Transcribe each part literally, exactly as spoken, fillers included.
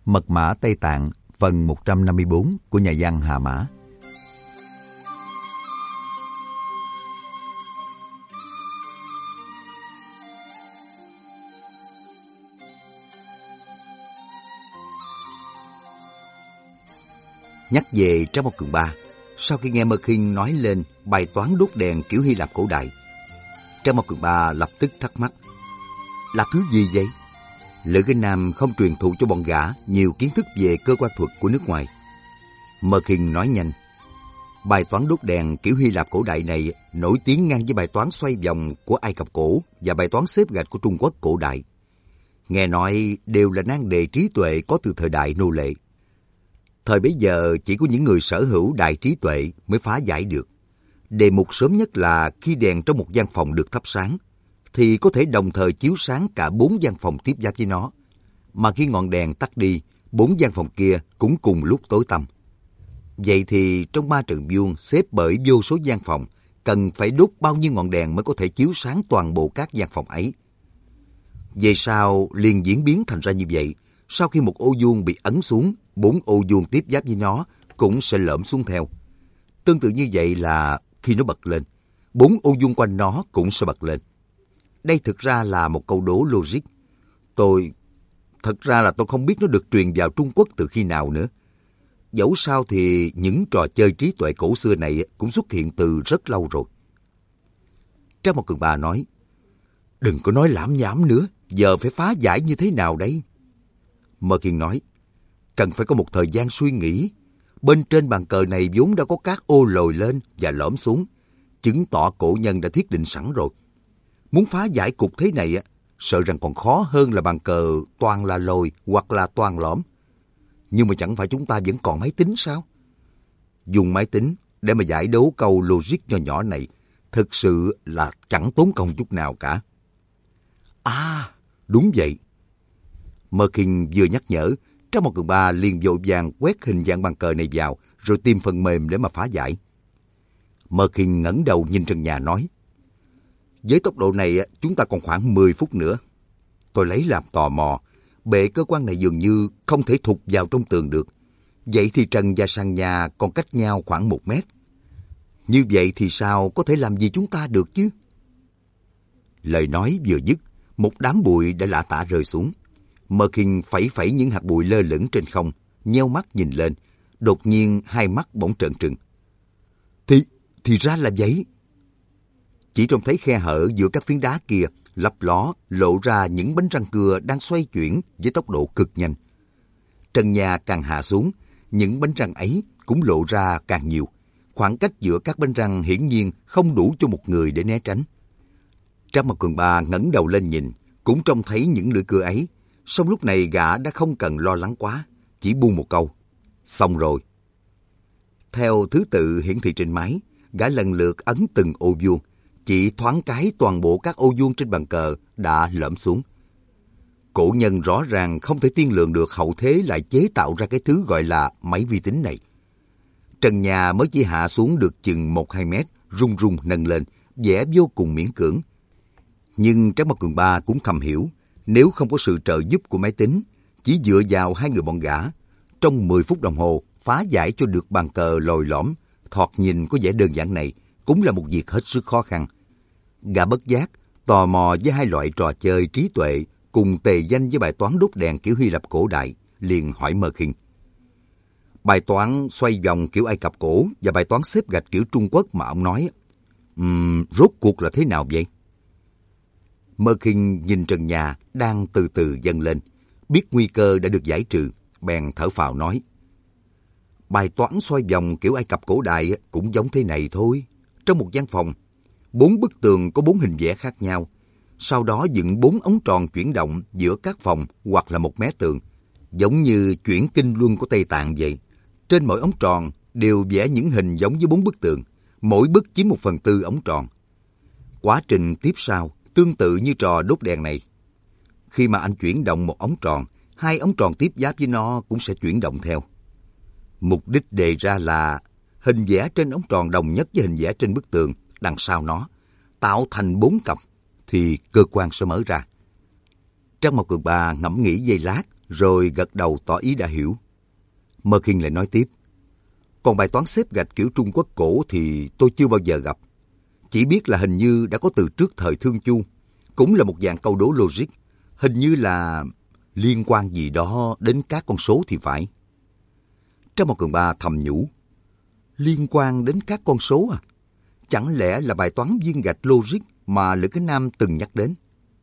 Mật mã Tây Tạng phần một trăm năm mươi tư của nhà văn Hà Mã. Nhắc về Trang Mộc Cường Ba, sau khi nghe Mơ Khinh nói lên bài toán đốt đèn kiểu Hy Lạp cổ đại, Trang Mộc Cường Ba lập tức thắc mắc. Là thứ gì vậy? Lữ Kinh Nam không truyền thụ cho bọn gã nhiều kiến thức về cơ quan thuật của nước ngoài. Mơ Khinh nói nhanh. Bài toán đốt đèn kiểu Hy Lạp cổ đại này nổi tiếng ngang với bài toán xoay vòng của Ai Cập cổ và bài toán xếp gạch của Trung Quốc cổ đại. Nghe nói đều là nan đề trí tuệ có từ thời đại nô lệ. Thời bấy giờ chỉ có những người sở hữu đại trí tuệ mới phá giải được. Đề mục sớm nhất là khi đèn trong một gian phòng được thắp sáng, thì có thể đồng thời chiếu sáng cả bốn gian phòng tiếp giáp với nó. Mà khi ngọn đèn tắt đi, bốn gian phòng kia cũng cùng lúc tối tăm. Vậy thì trong ba trận vuông xếp bởi vô số gian phòng, cần phải đốt bao nhiêu ngọn đèn mới có thể chiếu sáng toàn bộ các gian phòng ấy? Về sau liền diễn biến thành ra như vậy. Sau khi một ô vuông bị ấn xuống, bốn ô vuông tiếp giáp với nó cũng sẽ lõm xuống theo. Tương tự như vậy là khi nó bật lên, bốn ô vuông quanh nó cũng sẽ bật lên. Đây thực ra là một câu đố logic. Tôi... Thật ra là tôi không biết nó được truyền vào Trung Quốc từ khi nào nữa. Dẫu sao thì những trò chơi trí tuệ cổ xưa này cũng xuất hiện từ rất lâu rồi. Trang Mộc Cường Ba nói, đừng có nói lảm nhảm nữa, giờ phải phá giải như thế nào đấy? Mơ Kiên nói, cần phải có một thời gian suy nghĩ. Bên trên bàn cờ này vốn đã có các ô lồi lên và lõm xuống, chứng tỏ cổ nhân đã thiết định sẵn rồi. Muốn phá giải cục thế này, sợ rằng còn khó hơn là bàn cờ toàn là lồi hoặc là toàn lõm. Nhưng mà chẳng phải chúng ta vẫn còn máy tính sao? Dùng máy tính để mà giải đố câu logic nho nhỏ này thực sự là chẳng tốn công chút nào cả. À, đúng vậy. Mơ Kinh vừa nhắc nhở, Trang Mộc Cường Ba liền vội vàng quét hình dạng bàn cờ này vào rồi tìm phần mềm để mà phá giải. Mơ Kinh ngẩng đầu nhìn trần nhà nói, với tốc độ này chúng ta còn khoảng mười phút nữa. Tôi lấy làm tò mò, bệ cơ quan này dường như không thể thụt vào trong tường được. Vậy thì trần và sàn nhà còn cách nhau khoảng một mét. Như vậy thì sao có thể làm gì chúng ta được chứ? Lời nói vừa dứt, một đám bụi đã lả tả rơi xuống. Mơ Kinh phẩy phẩy những hạt bụi lơ lửng trên không, nheo mắt nhìn lên. Đột nhiên hai mắt bỗng trợn trừng. Thì, thì ra là vậy. Chỉ trông thấy khe hở giữa các phiến đá kia, lấp ló lộ ra những bánh răng cưa đang xoay chuyển với tốc độ cực nhanh. Trần nhà càng hạ xuống, những bánh răng ấy cũng lộ ra càng nhiều. Khoảng cách giữa các bánh răng hiển nhiên không đủ cho một người để né tránh. Trang Mộc Cường Ba ngẩng đầu lên nhìn, cũng trông thấy những lưỡi cưa ấy. Song lúc này gã đã không cần lo lắng quá, chỉ buông một câu. Xong rồi. Theo thứ tự hiển thị trên máy, gã lần lượt ấn từng ô vuông. Chỉ thoáng cái toàn bộ các ô vuông trên bàn cờ đã lõm xuống. Cổ nhân rõ ràng không thể tiên lượng được hậu thế lại chế tạo ra cái thứ gọi là máy vi tính này. Trần nhà mới chỉ hạ xuống được chừng một hai mét, rung rung nâng lên, vẻ vô cùng miễn cưỡng. Nhưng Trang Mộc Cường Ba cũng thầm hiểu, nếu không có sự trợ giúp của máy tính, chỉ dựa vào hai người bọn gã, trong mười phút đồng hồ phá giải cho được bàn cờ lồi lõm, thoạt nhìn có vẻ đơn giản này, cũng là một việc hết sức khó khăn. Gã bất giác, tò mò với hai loại trò chơi trí tuệ cùng tề danh với bài toán đốt đèn kiểu Hy Lạp cổ đại, liền hỏi Mơ Kinh. Bài toán xoay vòng kiểu Ai Cập cổ và bài toán xếp gạch kiểu Trung Quốc mà ông nói, um, rốt cuộc là thế nào vậy? Mơ Kinh nhìn trần nhà đang từ từ dâng lên, biết nguy cơ đã được giải trừ, bèn thở phào nói. Bài toán xoay vòng kiểu Ai Cập cổ đại cũng giống thế này thôi. Trong một gian phòng, bốn bức tường có bốn hình vẽ khác nhau. Sau đó dựng bốn ống tròn chuyển động giữa các phòng hoặc là một mé tường, giống như chuyển kinh luân của Tây Tạng vậy. Trên mỗi ống tròn đều vẽ những hình giống với bốn bức tường, mỗi bức chiếm một phần tư ống tròn. Quá trình tiếp sau tương tự như trò đốt đèn này. Khi mà anh chuyển động một ống tròn, hai ống tròn tiếp giáp với nó cũng sẽ chuyển động theo. Mục đích đề ra là hình vẽ trên ống tròn đồng nhất với hình vẽ trên bức tường đằng sau nó, tạo thành bốn cặp, thì cơ quan sẽ mở ra. Trang Mộc Cường Ba ngẫm nghĩ giây lát, rồi gật đầu tỏ ý đã hiểu. Mơ Khiên lại nói tiếp. Còn bài toán xếp gạch kiểu Trung Quốc cổ thì tôi chưa bao giờ gặp. Chỉ biết là hình như đã có từ trước thời Thương Chu. Cũng là một dạng câu đố logic. Hình như là liên quan gì đó đến các con số thì phải. Trang Một Cường Ba thầm nhủ. Liên quan đến các con số à? Chẳng lẽ là bài toán viên gạch logic mà Lữ Cái Nam từng nhắc đến?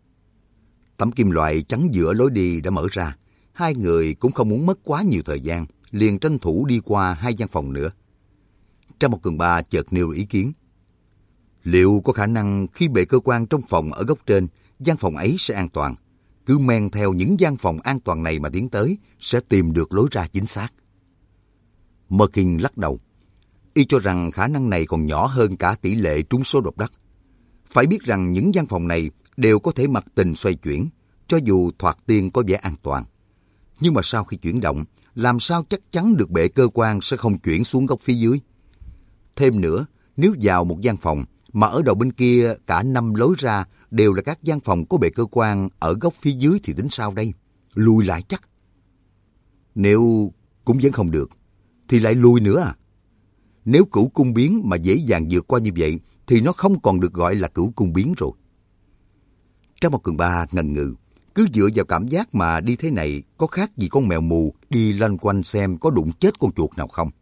Tấm kim loại chắn giữa lối đi đã mở ra. Hai người cũng không muốn mất quá nhiều thời gian, liền tranh thủ đi qua hai gian phòng nữa. Trang Một Cường Ba chợt nêu ý kiến. Liệu có khả năng khi bệ cơ quan trong phòng ở góc trên, gian phòng ấy sẽ an toàn? Cứ men theo những gian phòng an toàn này mà tiến tới, sẽ tìm được lối ra chính xác. Mơ Khiên lắc đầu. Y cho rằng khả năng này còn nhỏ hơn cả tỷ lệ trúng số độc đắc. Phải biết rằng những gian phòng này đều có thể mặc tình xoay chuyển, cho dù thoạt tiên có vẻ an toàn. Nhưng mà sau khi chuyển động, làm sao chắc chắn được bệ cơ quan sẽ không chuyển xuống góc phía dưới? Thêm nữa, nếu vào một gian phòng, mà ở đầu bên kia cả năm lối ra đều là các gian phòng có bệ cơ quan ở góc phía dưới thì tính sao đây? Lùi lại chắc. Nếu cũng vẫn không được, thì lại lùi nữa à? Nếu cửu cung biến mà dễ dàng vượt qua như vậy, thì nó không còn được gọi là cửu cung biến rồi. Trang Một Cường Ba ngần ngừ, cứ dựa vào cảm giác mà đi thế này có khác gì con mèo mù đi loanh quanh xem có đụng chết con chuột nào không.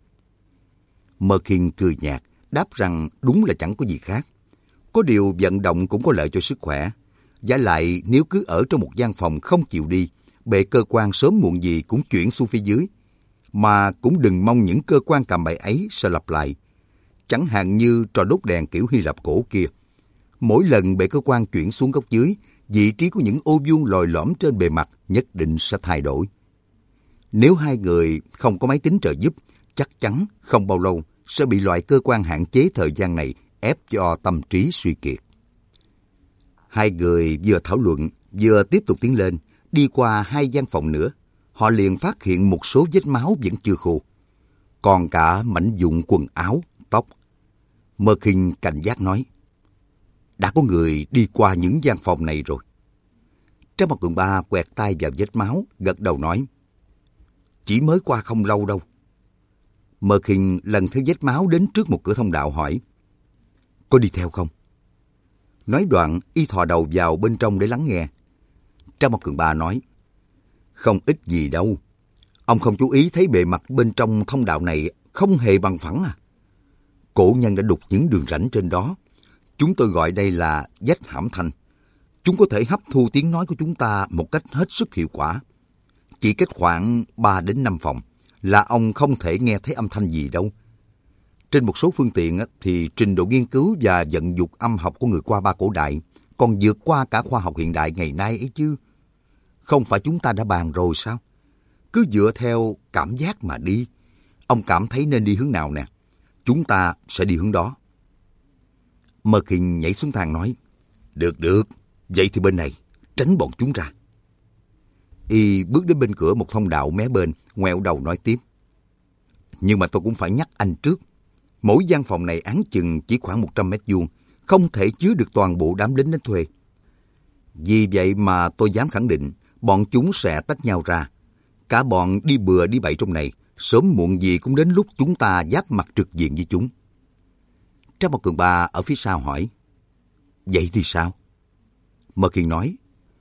Mơ Khiên cười nhạt, đáp rằng đúng là chẳng có gì khác. Có điều vận động cũng có lợi cho sức khỏe. Giả lại nếu cứ ở trong một gian phòng không chịu đi, bệ cơ quan sớm muộn gì cũng chuyển xuống phía dưới. Mà cũng đừng mong những cơ quan cầm bài ấy sẽ lặp lại. Chẳng hạn như trò đốt đèn kiểu Hy Lạp cổ kia. Mỗi lần bệ cơ quan chuyển xuống góc dưới, vị trí của những ô vuông lồi lõm trên bề mặt nhất định sẽ thay đổi. Nếu hai người không có máy tính trợ giúp, chắc chắn không bao lâu sẽ bị loại cơ quan hạn chế thời gian này ép cho tâm trí suy kiệt. Hai người vừa thảo luận, vừa tiếp tục tiến lên, đi qua hai gian phòng nữa. Họ liền phát hiện một số vết máu vẫn chưa khô. Còn cả mảnh vụn quần áo, tóc. Mơ Khiên cảnh giác nói. Đã có người đi qua những gian phòng này rồi. Trang Một Cường Ba quẹt tay vào vết máu, gật đầu nói. Chỉ mới qua không lâu đâu. Mơ Khiên lần theo vết máu đến trước một cửa thông đạo hỏi. Có đi theo không? Nói đoạn, y thò đầu vào bên trong để lắng nghe. Trang Một Cường Ba nói. Không ít gì đâu. Ông không chú ý thấy bề mặt bên trong thông đạo này không hề bằng phẳng à? Cổ nhân đã đục những đường rãnh trên đó. Chúng tôi gọi đây là vách hãm thanh. Chúng có thể hấp thu tiếng nói của chúng ta một cách hết sức hiệu quả. Chỉ cách khoảng ba đến năm phòng là ông không thể nghe thấy âm thanh gì đâu. Trên một số phương tiện thì trình độ nghiên cứu và vận dụng âm học của người qua ba cổ đại còn vượt qua cả khoa học hiện đại ngày nay ấy chứ. Không phải chúng ta đã bàn rồi sao? Cứ dựa theo cảm giác mà đi. Ông cảm thấy nên đi hướng nào nè? Chúng ta sẽ đi hướng đó. Mơ Khiên nhảy xuống thang nói. Được được, vậy thì bên này, tránh bọn chúng ra. Y bước đến bên cửa một thông đạo mé bên, ngoẹo đầu nói tiếp. Nhưng mà tôi cũng phải nhắc anh trước. Mỗi gian phòng này áng chừng chỉ khoảng một trăm mét vuông, không thể chứa được toàn bộ đám lính đến thuê. Vì vậy mà tôi dám khẳng định, bọn chúng sẽ tách nhau ra. Cả bọn đi bừa đi bậy trong này, sớm muộn gì cũng đến lúc chúng ta giáp mặt trực diện với chúng. Trang Một Cường Ba ở phía sau hỏi. Vậy thì sao? Mơ Khiên nói.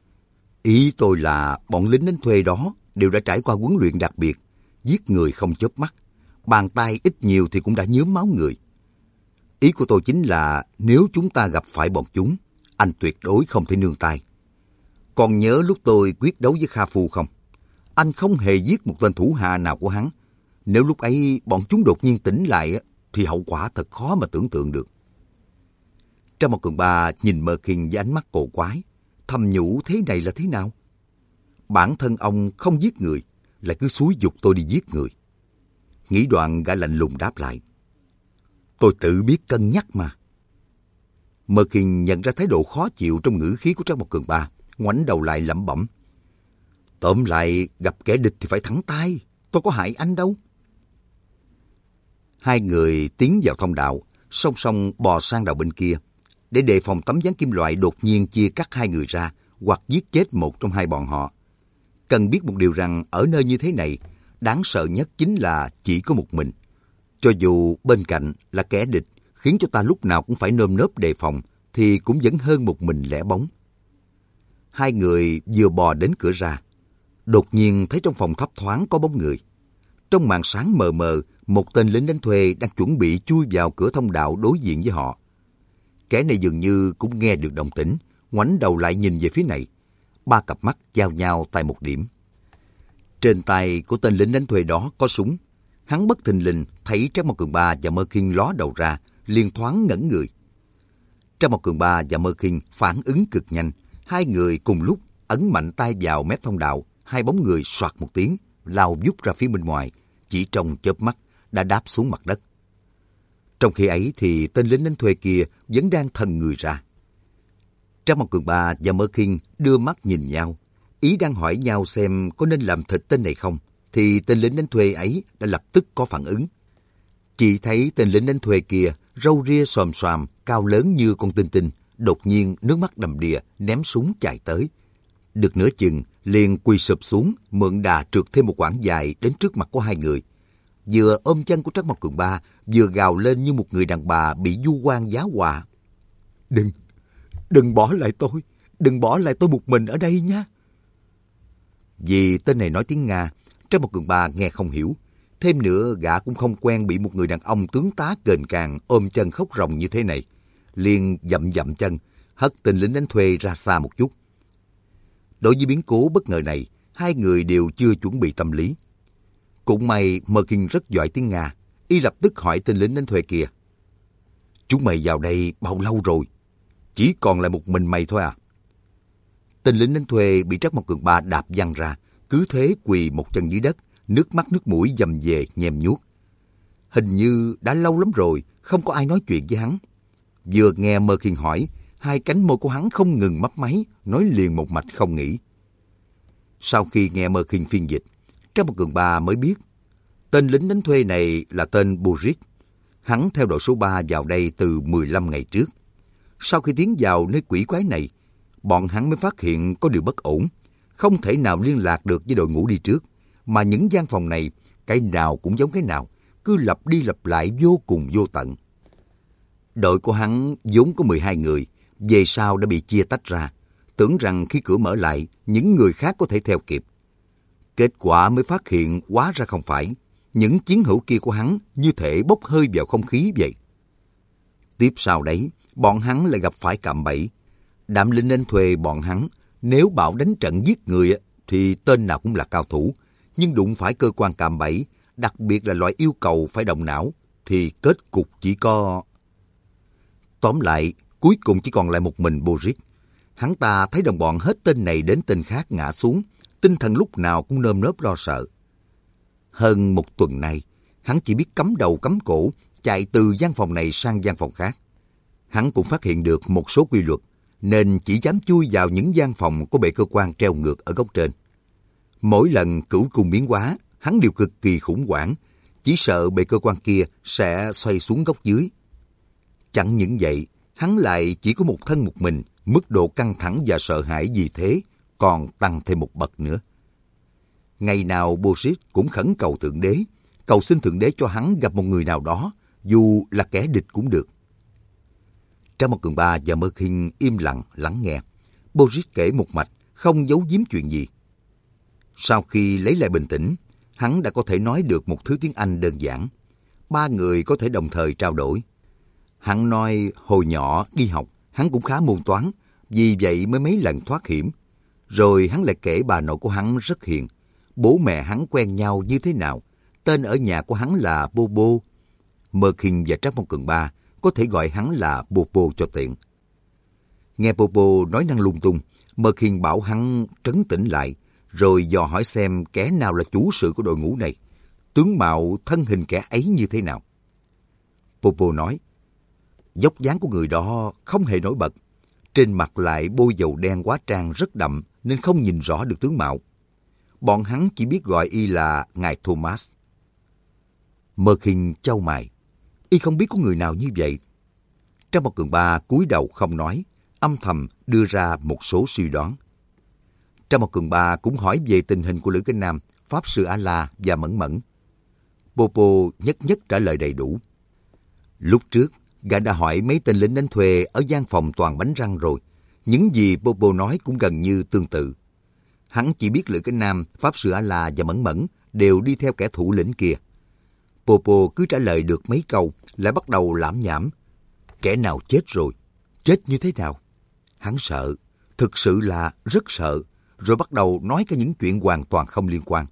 Ý tôi là bọn lính đánh thuê đó đều đã trải qua huấn luyện đặc biệt, giết người không chớp mắt, bàn tay ít nhiều thì cũng đã nhuốm máu người. Ý của tôi chính là nếu chúng ta gặp phải bọn chúng, anh tuyệt đối không thể nương tay. Còn nhớ lúc tôi quyết đấu với Kha Phu không? Anh không hề giết một tên thủ hạ nào của hắn. Nếu lúc ấy bọn chúng đột nhiên tỉnh lại thì hậu quả thật khó mà tưởng tượng được. Trang Một Cường Ba nhìn Mơ Khiên với ánh mắt cổ quái, thầm nhủ thế này là thế nào? Bản thân ông không giết người, lại cứ xúi giục tôi đi giết người. Nghĩ đoạn gã lạnh lùng đáp lại. Tôi tự biết cân nhắc mà. Mơ Khiên nhận ra thái độ khó chịu trong ngữ khí của Trang Một Cường Ba, ngoảnh đầu lại lẩm bẩm. Tóm lại, gặp kẻ địch thì phải thẳng tay, tôi có hại anh đâu. Hai người tiến vào thông đạo, song song bò sang đầu bên kia, để đề phòng tấm ván kim loại đột nhiên chia cắt hai người ra, hoặc giết chết một trong hai bọn họ. Cần biết một điều rằng ở nơi như thế này, đáng sợ nhất chính là chỉ có một mình. Cho dù bên cạnh là kẻ địch, khiến cho ta lúc nào cũng phải nơm nớp đề phòng, thì cũng vẫn hơn một mình lẻ bóng. Hai người vừa bò đến cửa ra, đột nhiên thấy trong phòng thấp thoáng có bóng người. Trong màn sáng mờ mờ, một tên lính đánh thuê đang chuẩn bị chui vào cửa thông đạo đối diện với họ. Kẻ này dường như cũng nghe được động tĩnh, ngoảnh đầu lại nhìn về phía này. Ba cặp mắt giao nhau tại một điểm. Trên tay của tên lính đánh thuê đó có súng. Hắn bất thình lình thấy Trác Mao Cường Ba và Mơ Khiên ló đầu ra, liền thoáng ngẩn người. Trác Mao Cường Ba và Mơ Khiên phản ứng cực nhanh, hai người cùng lúc ấn mạnh tay vào mép thông đạo, hai bóng người soạt một tiếng, lao vút ra phía bên ngoài, chỉ trong chớp mắt đã đáp xuống mặt đất. Trong khi ấy thì tên lính đánh thuê kia vẫn đang thần người ra. Trác Mao Cường Ba và Mơ Khiên đưa mắt nhìn nhau, ý đang hỏi nhau xem có nên làm thịt tên này không, thì tên lính đánh thuê ấy đã lập tức có phản ứng. Chỉ thấy tên lính đánh thuê kia râu ria xòm xòm, cao lớn như con tinh tinh, đột nhiên nước mắt đầm đìa ném súng chạy tới. Được nửa chừng liền quỳ sụp xuống, mượn đà trượt thêm một quãng dài đến trước mặt của hai người. Vừa ôm chân của Trác Mao Cường Ba, vừa gào lên như một người đàn bà bị vu oan giá họa. Đừng, đừng bỏ lại tôi, đừng bỏ lại tôi một mình ở đây nhé. Vì tên này nói tiếng Nga, Trác Mao Cường Ba nghe không hiểu. Thêm nữa, gã cũng không quen bị một người đàn ông tướng tá kềnh càng ôm chân khóc ròng như thế này. Liền dậm dậm chân, hất tên lính đánh thuê ra xa một chút. Đối với biến cố bất ngờ này, hai người đều chưa chuẩn bị tâm lý. Cũng may Mơ Khiên rất giỏi tiếng Nga, y lập tức hỏi tên lính đánh thuê kia. Chúng mày vào đây bao lâu rồi? Chỉ còn lại một mình mày thôi à? Tên lính đánh thuê bị Trác Mao Cường Ba đạp văng ra, cứ thế quỳ một chân dưới đất, nước mắt nước mũi dầm về nhem nhuốc. Hình như đã lâu lắm rồi, không có ai nói chuyện với hắn. Vừa nghe Mơ Khiên hỏi, hai cánh môi của hắn không ngừng mấp máy, nói liền một mạch không nghỉ. Sau khi nghe Mơ Khiên phiên dịch, Trác Mao Cường Ba mới biết, tên lính đánh thuê này là tên Boris. Hắn theo đội số ba vào đây từ mười lăm ngày trước. Sau khi tiến vào nơi quỷ quái này, bọn hắn mới phát hiện có điều bất ổn, không thể nào liên lạc được với đội ngũ đi trước, mà những gian phòng này, cái nào cũng giống cái nào, cứ lặp đi lặp lại vô cùng vô tận. Đội của hắn vốn có mười hai người, về sau đã bị chia tách ra, tưởng rằng khi cửa mở lại, những người khác có thể theo kịp. Kết quả mới phát hiện hóa ra không phải, những chiến hữu kia của hắn như thể bốc hơi vào không khí vậy. Tiếp sau đấy, bọn hắn lại gặp phải cạm bẫy. Đạm lính đánh thuê bọn hắn, nếu bảo đánh trận giết người thì tên nào cũng là cao thủ, nhưng đụng phải cơ quan cạm bẫy, đặc biệt là loại yêu cầu phải động não, thì kết cục chỉ có... Tóm lại, cuối cùng chỉ còn lại một mình Boris. Hắn ta thấy đồng bọn hết tên này đến tên khác ngã xuống, tinh thần lúc nào cũng nơm nớp lo sợ. Hơn một tuần nay, hắn chỉ biết cắm đầu cắm cổ, chạy từ gian phòng này sang gian phòng khác. Hắn cũng phát hiện được một số quy luật, nên chỉ dám chui vào những gian phòng có bệ cơ quan treo ngược ở góc trên. Mỗi lần cửu cung biến hóa, hắn đều cực kỳ khủng hoảng, chỉ sợ bệ cơ quan kia sẽ xoay xuống góc dưới. Chẳng những vậy, hắn lại chỉ có một thân một mình, mức độ căng thẳng và sợ hãi vì thế còn tăng thêm một bậc nữa. Ngày nào Boris cũng khẩn cầu Thượng Đế, cầu xin Thượng Đế cho hắn gặp một người nào đó, dù là kẻ địch cũng được. Trác Mao Cường Ba và Mơ Khiên im lặng lắng nghe. Boris kể một mạch, không giấu giếm chuyện gì. Sau khi lấy lại bình tĩnh, hắn đã có thể nói được một thứ tiếng Anh đơn giản. Ba người có thể đồng thời trao đổi. Hắn nói hồi nhỏ đi học, hắn cũng khá môn toán, vì vậy mới mấy lần thoát hiểm. Rồi hắn lại kể bà nội của hắn rất hiền. Bố mẹ hắn quen nhau như thế nào, tên ở nhà của hắn là Bobo. Mơ Khiên và Trác Mao Cường Ba có thể gọi hắn là Bobo cho tiện. Nghe Bobo nói năng lung tung, Mơ Khiên bảo hắn trấn tĩnh lại, rồi dò hỏi xem kẻ nào là chủ sự của đội ngũ này, tướng mạo thân hình kẻ ấy như thế nào. Bobo nói, dốc dáng của người đó không hề nổi bật, trên mặt lại bôi dầu đen hóa trang rất đậm nên không nhìn rõ được tướng mạo. Bọn hắn chỉ biết gọi y là Ngài Thomas. Mơ Khiên chau mày, y không biết có người nào như vậy. Trác Mao Cường Ba cúi đầu không nói, âm thầm đưa ra một số suy đoán. Trang Mộc Cường Ba cũng hỏi về tình hình của Lữ Kinh Nam, Pháp Sư A-La và Mẫn Mẫn. Popo nhất nhất trả lời đầy đủ. Lúc trước, gã đã hỏi mấy tên lính đánh thuê ở gian phòng toàn bánh răng rồi. Những gì Popo nói cũng gần như tương tự. Hắn chỉ biết Lữ Kinh Nam, Pháp Sư A-La và Mẫn Mẫn đều đi theo kẻ thủ lĩnh kia. Popo cứ trả lời được mấy câu, lại bắt đầu lảm nhảm. Kẻ nào chết rồi? Chết như thế nào? Hắn sợ, thực sự là rất sợ, rồi bắt đầu nói cả những chuyện hoàn toàn không liên quan.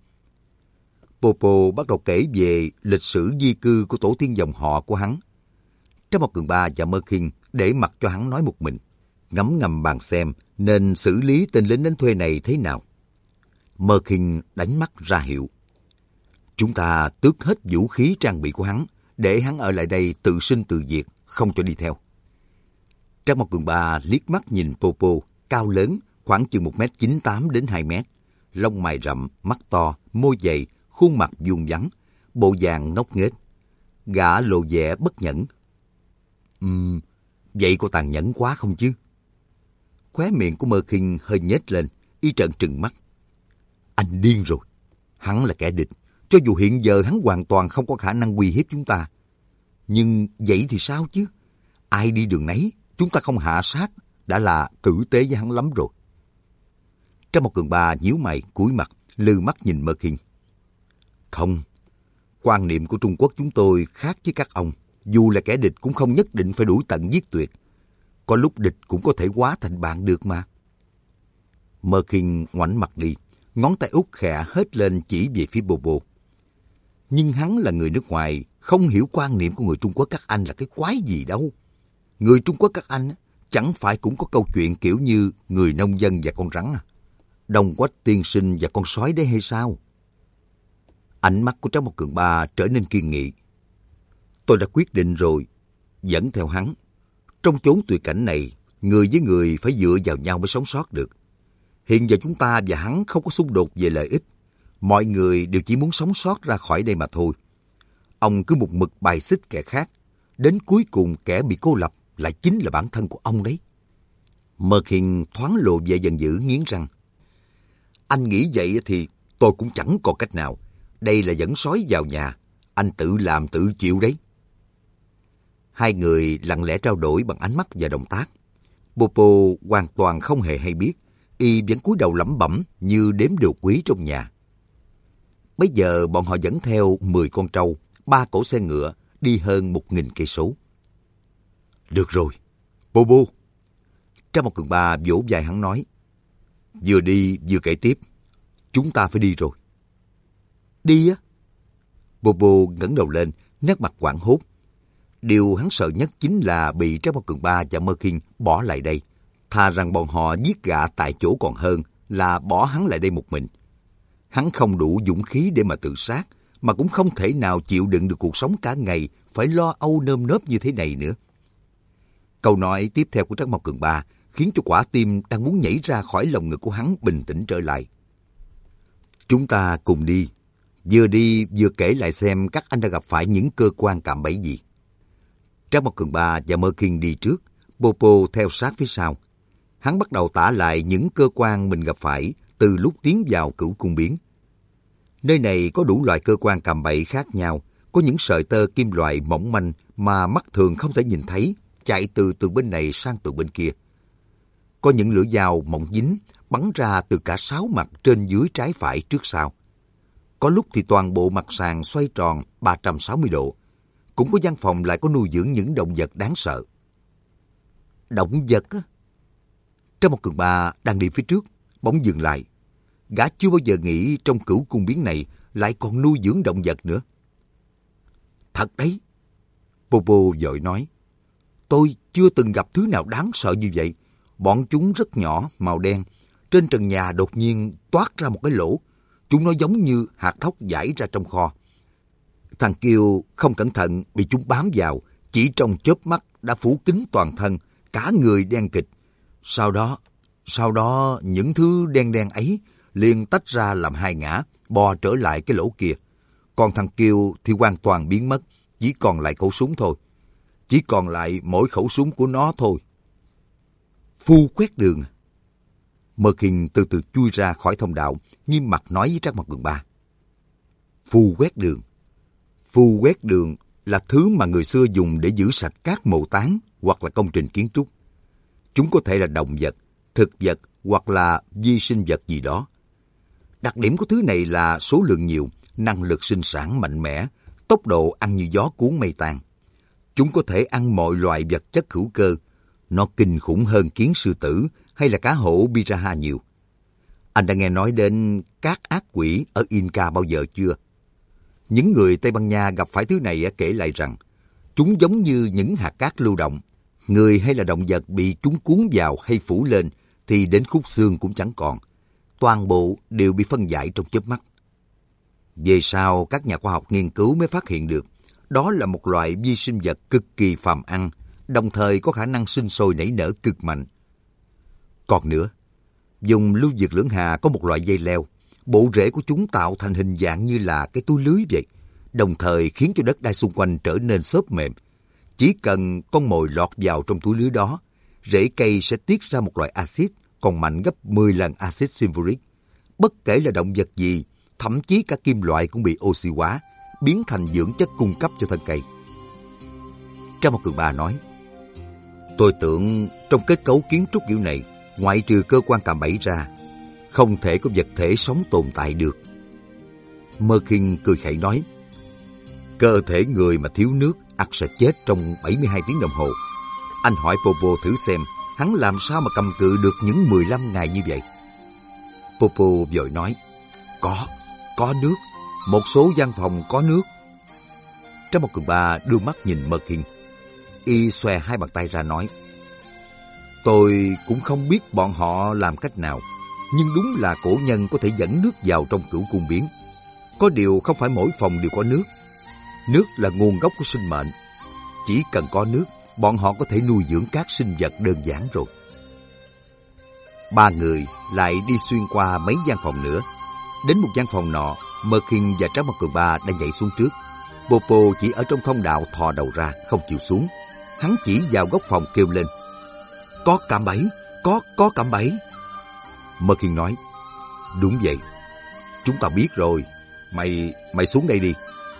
Popo bắt đầu kể về lịch sử di cư của tổ tiên dòng họ của hắn. Trang Mộc Cường Ba và Mơ Kinh để mặc cho hắn nói một mình, ngấm ngầm bàn xem nên xử lý tên lính đánh thuê này thế nào. Mơ Kinh đánh mắt ra hiệu. Chúng ta tước hết vũ khí trang bị của hắn, để hắn ở lại đây tự sinh tự diệt, không cho đi theo. Trang Mộc Cường Ba liếc mắt nhìn Popo, cao lớn, khoảng chừng một mét chín tám đến hai mét, lông mày rậm, mắt to, môi dày, khuôn mặt vuông vắn, bộ dạng ngốc nghếch. Gã lộ vẻ bất nhẫn. Ừm, vậy có tàn nhẫn quá không chứ? Khóe miệng của Mơ Kinh hơi nhếch lên, y trợn trừng mắt. Anh điên rồi. Hắn là kẻ địch. Cho dù hiện giờ hắn hoàn toàn không có khả năng uy hiếp chúng ta. Nhưng vậy thì sao chứ? Ai đi đường nấy, chúng ta không hạ sát, đã là tử tế với hắn lắm rồi. Trang Mộc Cường Ba nhíu mày, cúi mặt, lừ mắt nhìn Mơ Kinh. Không, quan niệm của Trung Quốc chúng tôi khác với các ông. Dù là kẻ địch cũng không nhất định phải đuổi tận giết tuyệt. Có lúc địch cũng có thể hóa thành bạn được mà. Mơ Kinh ngoảnh mặt đi, ngón tay út khẽ hết lên chỉ về phía Popo. Nhưng hắn là người nước ngoài, không hiểu quan niệm của người Trung Quốc các anh là cái quái gì đâu. Người Trung Quốc các anh chẳng phải cũng có câu chuyện kiểu như người nông dân và con rắn à? Đông Quách tiên sinh và con sói đấy hay sao? Ánh mắt của Trang Mộc Cường Ba trở nên kiên nghị. Tôi đã quyết định rồi, dẫn theo hắn. Trong chốn tuyệt cảnh này, người với người phải dựa vào nhau mới sống sót được. Hiện giờ chúng ta và hắn không có xung đột về lợi ích. Mọi người đều chỉ muốn sống sót ra khỏi đây mà thôi. Ông cứ một mực bài xích kẻ khác. Đến cuối cùng kẻ bị cô lập lại chính là bản thân của ông đấy. Mơ Kinh thoáng lộ vẻ giận dữ, nghiến răng. Anh nghĩ vậy thì tôi cũng chẳng còn cách nào. Đây là dẫn sói vào nhà. Anh tự làm tự chịu đấy. Hai người lặng lẽ trao đổi bằng ánh mắt và động tác. Popo hoàn toàn không hề hay biết. Y vẫn cúi đầu lẩm bẩm như đếm đồ quý trong nhà. Bây giờ bọn họ dẫn theo mười con trâu, ba cỗ xe ngựa, đi hơn một nghìn cây số. Được rồi, Popo. Trang Mộc Cường Ba vỗ vai hắn nói. Vừa đi vừa kể tiếp. Chúng ta phải đi rồi. Đi á? Popo ngẩng đầu lên, nét mặt hoảng hốt. Điều hắn sợ nhất chính là bị Trang Mộc Cường Ba và Mơ Kinh bỏ lại đây. Thà rằng bọn họ giết gã tại chỗ còn hơn là bỏ hắn lại đây một mình. Hắn không đủ dũng khí để mà tự sát, mà cũng không thể nào chịu đựng được cuộc sống cả ngày phải lo âu nơm nớp như thế này nữa. Câu nói tiếp theo của Trang Mộc Cường Ba khiến cho quả tim đang muốn nhảy ra khỏi lồng ngực của hắn bình tĩnh trở lại. Chúng ta cùng đi. Vừa đi vừa kể lại xem các anh đã gặp phải những cơ quan cạm bẫy gì. Trang Mộc Cường Ba và Mơ Kinh đi trước, Popo theo sát phía sau. Hắn bắt đầu tả lại những cơ quan mình gặp phải từ lúc tiến vào Cửu Cung Biến. Nơi này có đủ loại cơ quan cạm bẫy khác nhau, có những sợi tơ kim loại mỏng manh mà mắt thường không thể nhìn thấy, chạy từ tường bên này sang tường bên kia. Có những lưỡi dao mỏng dính, bắn ra từ cả sáu mặt trên dưới trái phải trước sau. Có lúc thì toàn bộ mặt sàn xoay tròn ba trăm sáu mươi độ. Cũng có gian phòng lại có nuôi dưỡng những động vật đáng sợ. Động vật á? Trang Mộc Cường Ba đang đi phía trước, bỗng dừng lại. Gã chưa bao giờ nghĩ trong Cửu Cung Biến này lại còn nuôi dưỡng động vật nữa. Thật đấy. Popo vội nói. Tôi chưa từng gặp thứ nào đáng sợ như vậy. Bọn chúng rất nhỏ, màu đen. Trên trần nhà đột nhiên toát ra một cái lỗ. Chúng nó giống như hạt thóc dải ra trong kho. Thằng Kiều không cẩn thận bị chúng bám vào, chỉ trong chớp mắt đã phủ kín toàn thân, cả người đen kịt. Sau đó, sau đó những thứ đen đen ấy liền tách ra làm hai ngã, bò trở lại cái lỗ kia. Còn thằng Kiều thì hoàn toàn biến mất, chỉ còn lại khẩu súng thôi. Chỉ còn lại mỗi khẩu súng của nó thôi. Phu quét đường. Mơ Kinh từ từ chui ra khỏi thông đạo, nghiêm mặt nói với Trác Mộc Cường Ba. Phù quét đường. Phù quét đường là thứ mà người xưa dùng để giữ sạch các mộ táng hoặc là công trình kiến trúc. Chúng có thể là động vật, thực vật hoặc là vi sinh vật gì đó. Đặc điểm của thứ này là số lượng nhiều, năng lực sinh sản mạnh mẽ, tốc độ ăn như gió cuốn mây tan. Chúng có thể ăn mọi loại vật chất hữu cơ. Nó kinh khủng hơn kiến sư tử hay là cá hổ piranha nhiều. Anh đã nghe nói đến các ác quỷ ở Inca bao giờ chưa? Những người Tây Ban Nha gặp phải thứ này kể lại rằng chúng giống như những hạt cát lưu động. Người hay là động vật bị chúng cuốn vào hay phủ lên thì đến khúc xương cũng chẳng còn. Toàn bộ đều bị phân giải trong chớp mắt. Về sau, các nhà khoa học nghiên cứu mới phát hiện được đó là một loại vi sinh vật cực kỳ phàm ăn, đồng thời có khả năng sinh sôi nảy nở cực mạnh. Còn nữa, vùng lưu vực Lưỡng Hà có một loại dây leo. Bộ rễ của chúng tạo thành hình dạng như là cái túi lưới vậy, đồng thời khiến cho đất đai xung quanh trở nên xốp mềm. Chỉ cần con mồi lọt vào trong túi lưới đó, rễ cây sẽ tiết ra một loại axit còn mạnh gấp mười lần axit sulfuric. Bất kể là động vật gì, thậm chí cả kim loại cũng bị oxy hóa, biến thành dưỡng chất cung cấp cho thân cây. Trác Mộc Cường Ba nói, tôi tưởng trong kết cấu kiến trúc kiểu này, ngoại trừ cơ quan cạm bẫy ra, không thể có vật thể sống tồn tại được. Mơ Kinh cười khẩy nói, cơ thể người mà thiếu nước ắt sẽ chết trong bảy mươi hai tiếng đồng hồ. Anh hỏi Popo thử xem, hắn làm sao mà cầm cự được những mười lăm ngày như vậy? Popo vội nói, có, có nước, một số gian phòng có nước. Trác Mộc Cường Ba đưa mắt nhìn Mơ Kinh. Y xòe hai bàn tay ra nói, tôi cũng không biết bọn họ làm cách nào, nhưng đúng là cổ nhân có thể dẫn nước vào trong cửu cung biến. Có điều không phải mỗi phòng đều có nước. Nước là nguồn gốc của sinh mệnh. Chỉ cần có nước, bọn họ có thể nuôi dưỡng các sinh vật đơn giản rồi. Ba người lại đi xuyên qua mấy gian phòng nữa. Đến một gian phòng nọ, Mơ Kinh và Trác Mộc Cường Ba đã nhảy xuống trước. Popo chỉ ở trong thông đạo thò đầu ra, không chịu xuống. Hắn chỉ vào góc phòng kêu lên, có cạm bẫy, có, có cạm bẫy. Mơ Kinh nói, đúng vậy, chúng ta biết rồi, mày, mày xuống đây đi.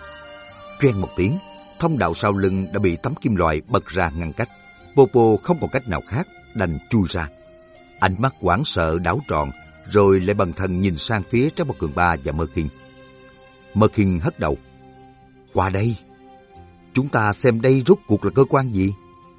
Choeng một tiếng, thông đạo sau lưng đã bị tấm kim loại bật ra ngăn cách. Popo không còn cách nào khác, đành chui ra. Ánh mắt hoảng sợ đảo tròn, rồi lại bần thần nhìn sang phía Trác Mộc Cường Ba và Mơ Kinh. Mơ Kinh hất đầu, qua đây, chúng ta xem đây rốt cuộc là cơ quan gì.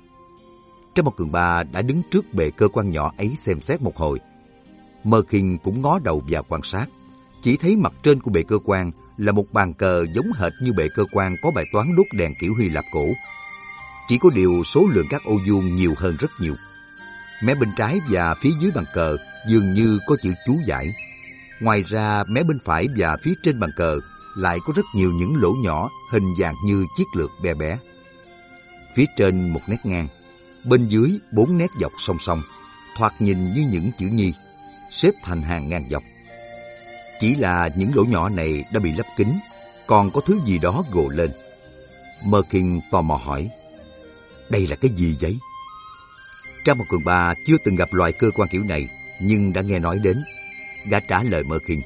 Trác Mộc Cường Ba đã đứng trước bệ cơ quan nhỏ ấy xem xét một hồi. Mơ Kinh cũng ngó đầu vào quan sát, chỉ thấy mặt trên của bệ cơ quan là một bàn cờ giống hệt như bệ cơ quan có bài toán đốt đèn kiểu Hy Lạp cổ. Chỉ có điều số lượng các ô vuông nhiều hơn rất nhiều. Mé bên trái và phía dưới bàn cờ dường như có chữ chú giải. Ngoài ra, mé bên phải và phía trên bàn cờ lại có rất nhiều những lỗ nhỏ hình dạng như chiếc lược bé bé. Phía trên một nét ngang, bên dưới bốn nét dọc song song, thoạt nhìn như những chữ nhi, xếp thành hàng ngang dọc. Chỉ là những lỗ nhỏ này đã bị lấp kín, còn có thứ gì đó gồ lên. Mơ Kinh tò mò hỏi, đây là cái gì vậy? Trác Mộc Cường Ba chưa từng gặp loại cơ quan kiểu này, nhưng đã nghe nói đến. Gã trả lời Mơ Kinh,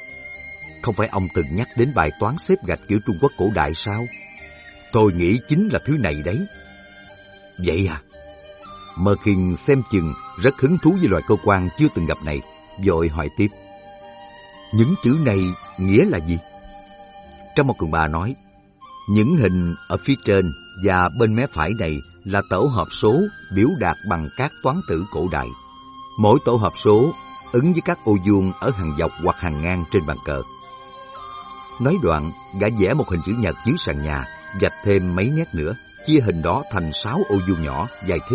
không phải ông từng nhắc đến bài toán xếp gạch kiểu Trung Quốc cổ đại sao? Tôi nghĩ chính là thứ này đấy. Vậy à? Mơ Kinh xem chừng rất hứng thú với loại cơ quan chưa từng gặp này, vội hỏi tiếp, những chữ này nghĩa là gì? Trác Mộc Cường Ba nói, những hình ở phía trên và bên mé phải này là tổ hợp số biểu đạt bằng các toán tử cổ đại. Mỗi tổ hợp số ứng với các ô vuông ở hàng dọc hoặc hàng ngang trên bàn cờ. Nói đoạn, gã vẽ một hình chữ nhật dưới sàn nhà, vạch thêm mấy nét nữa, chia hình đó thành sáu ô vuông nhỏ, giải thích.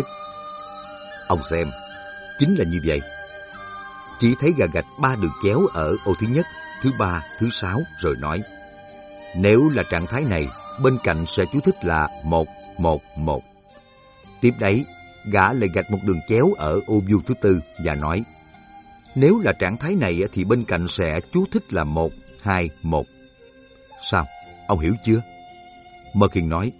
Ông xem, chính là như vậy. Chỉ thấy gã gạch ba đường chéo ở ô thứ nhất, thứ ba, thứ sáu, rồi nói, nếu là trạng thái này, bên cạnh sẽ chú thích là một, một, một. Tiếp đấy, gã lại gạch một đường chéo ở ô vuông thứ tư và nói, nếu là trạng thái này thì bên cạnh sẽ chú thích là một, hai, một. Sao? Ông hiểu chưa? Mơ Kinh nói,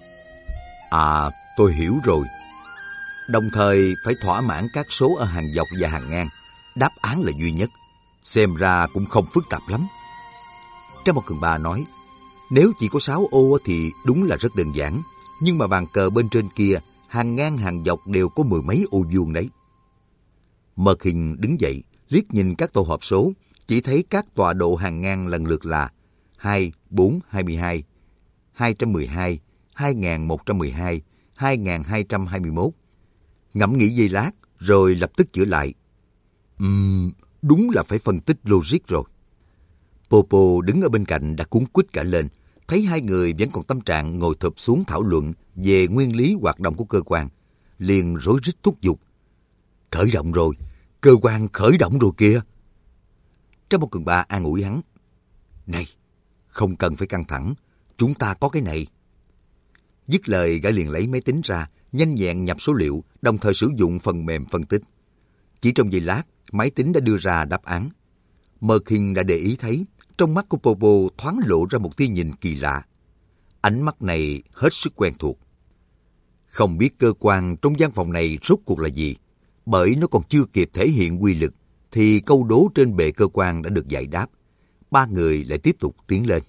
à, tôi hiểu rồi. Đồng thời phải thỏa mãn các số ở hàng dọc và hàng ngang, đáp án là duy nhất. Xem ra cũng không phức tạp lắm. Trang một Cường Ba nói, nếu chỉ có sáu ô thì đúng là rất đơn giản. Nhưng mà bàn cờ bên trên kia, hàng ngang hàng dọc đều có mười mấy ô vuông đấy. Mơ Khinh đứng dậy, liếc nhìn các tổ hợp số, chỉ thấy các tọa độ hàng ngang lần lượt là hai, bốn, hai mươi hai, hai trăm mười hai, hai nghìn một trăm mười hai, hai nghìn hai trăm hai mươi mốt. Ngẫm nghĩ giây lát, rồi lập tức chữa lại. Ừm, đúng là phải phân tích logic rồi. Popo đứng ở bên cạnh đã cuống quýt cả lên, thấy hai người vẫn còn tâm trạng ngồi thụp xuống thảo luận về nguyên lý hoạt động của cơ quan, liền rối rít thúc giục. Khởi động rồi, cơ quan khởi động rồi kìa. Trang một Cường Ba an ủi hắn. Này, không cần phải căng thẳng, chúng ta có cái này. Dứt lời, gã liền lấy máy tính ra, nhanh nhẹn nhập số liệu, đồng thời sử dụng phần mềm phân tích. Chỉ trong giây lát, máy tính đã đưa ra đáp án. Mơ Khinh đã để ý thấy, trong mắt của Popo thoáng lộ ra một tia nhìn kỳ lạ. Ánh mắt này hết sức quen thuộc. Không biết cơ quan trong gian phòng này rốt cuộc là gì, bởi nó còn chưa kịp thể hiện quy lực, thì câu đố trên bệ cơ quan đã được giải đáp. Ba người lại tiếp tục tiến lên.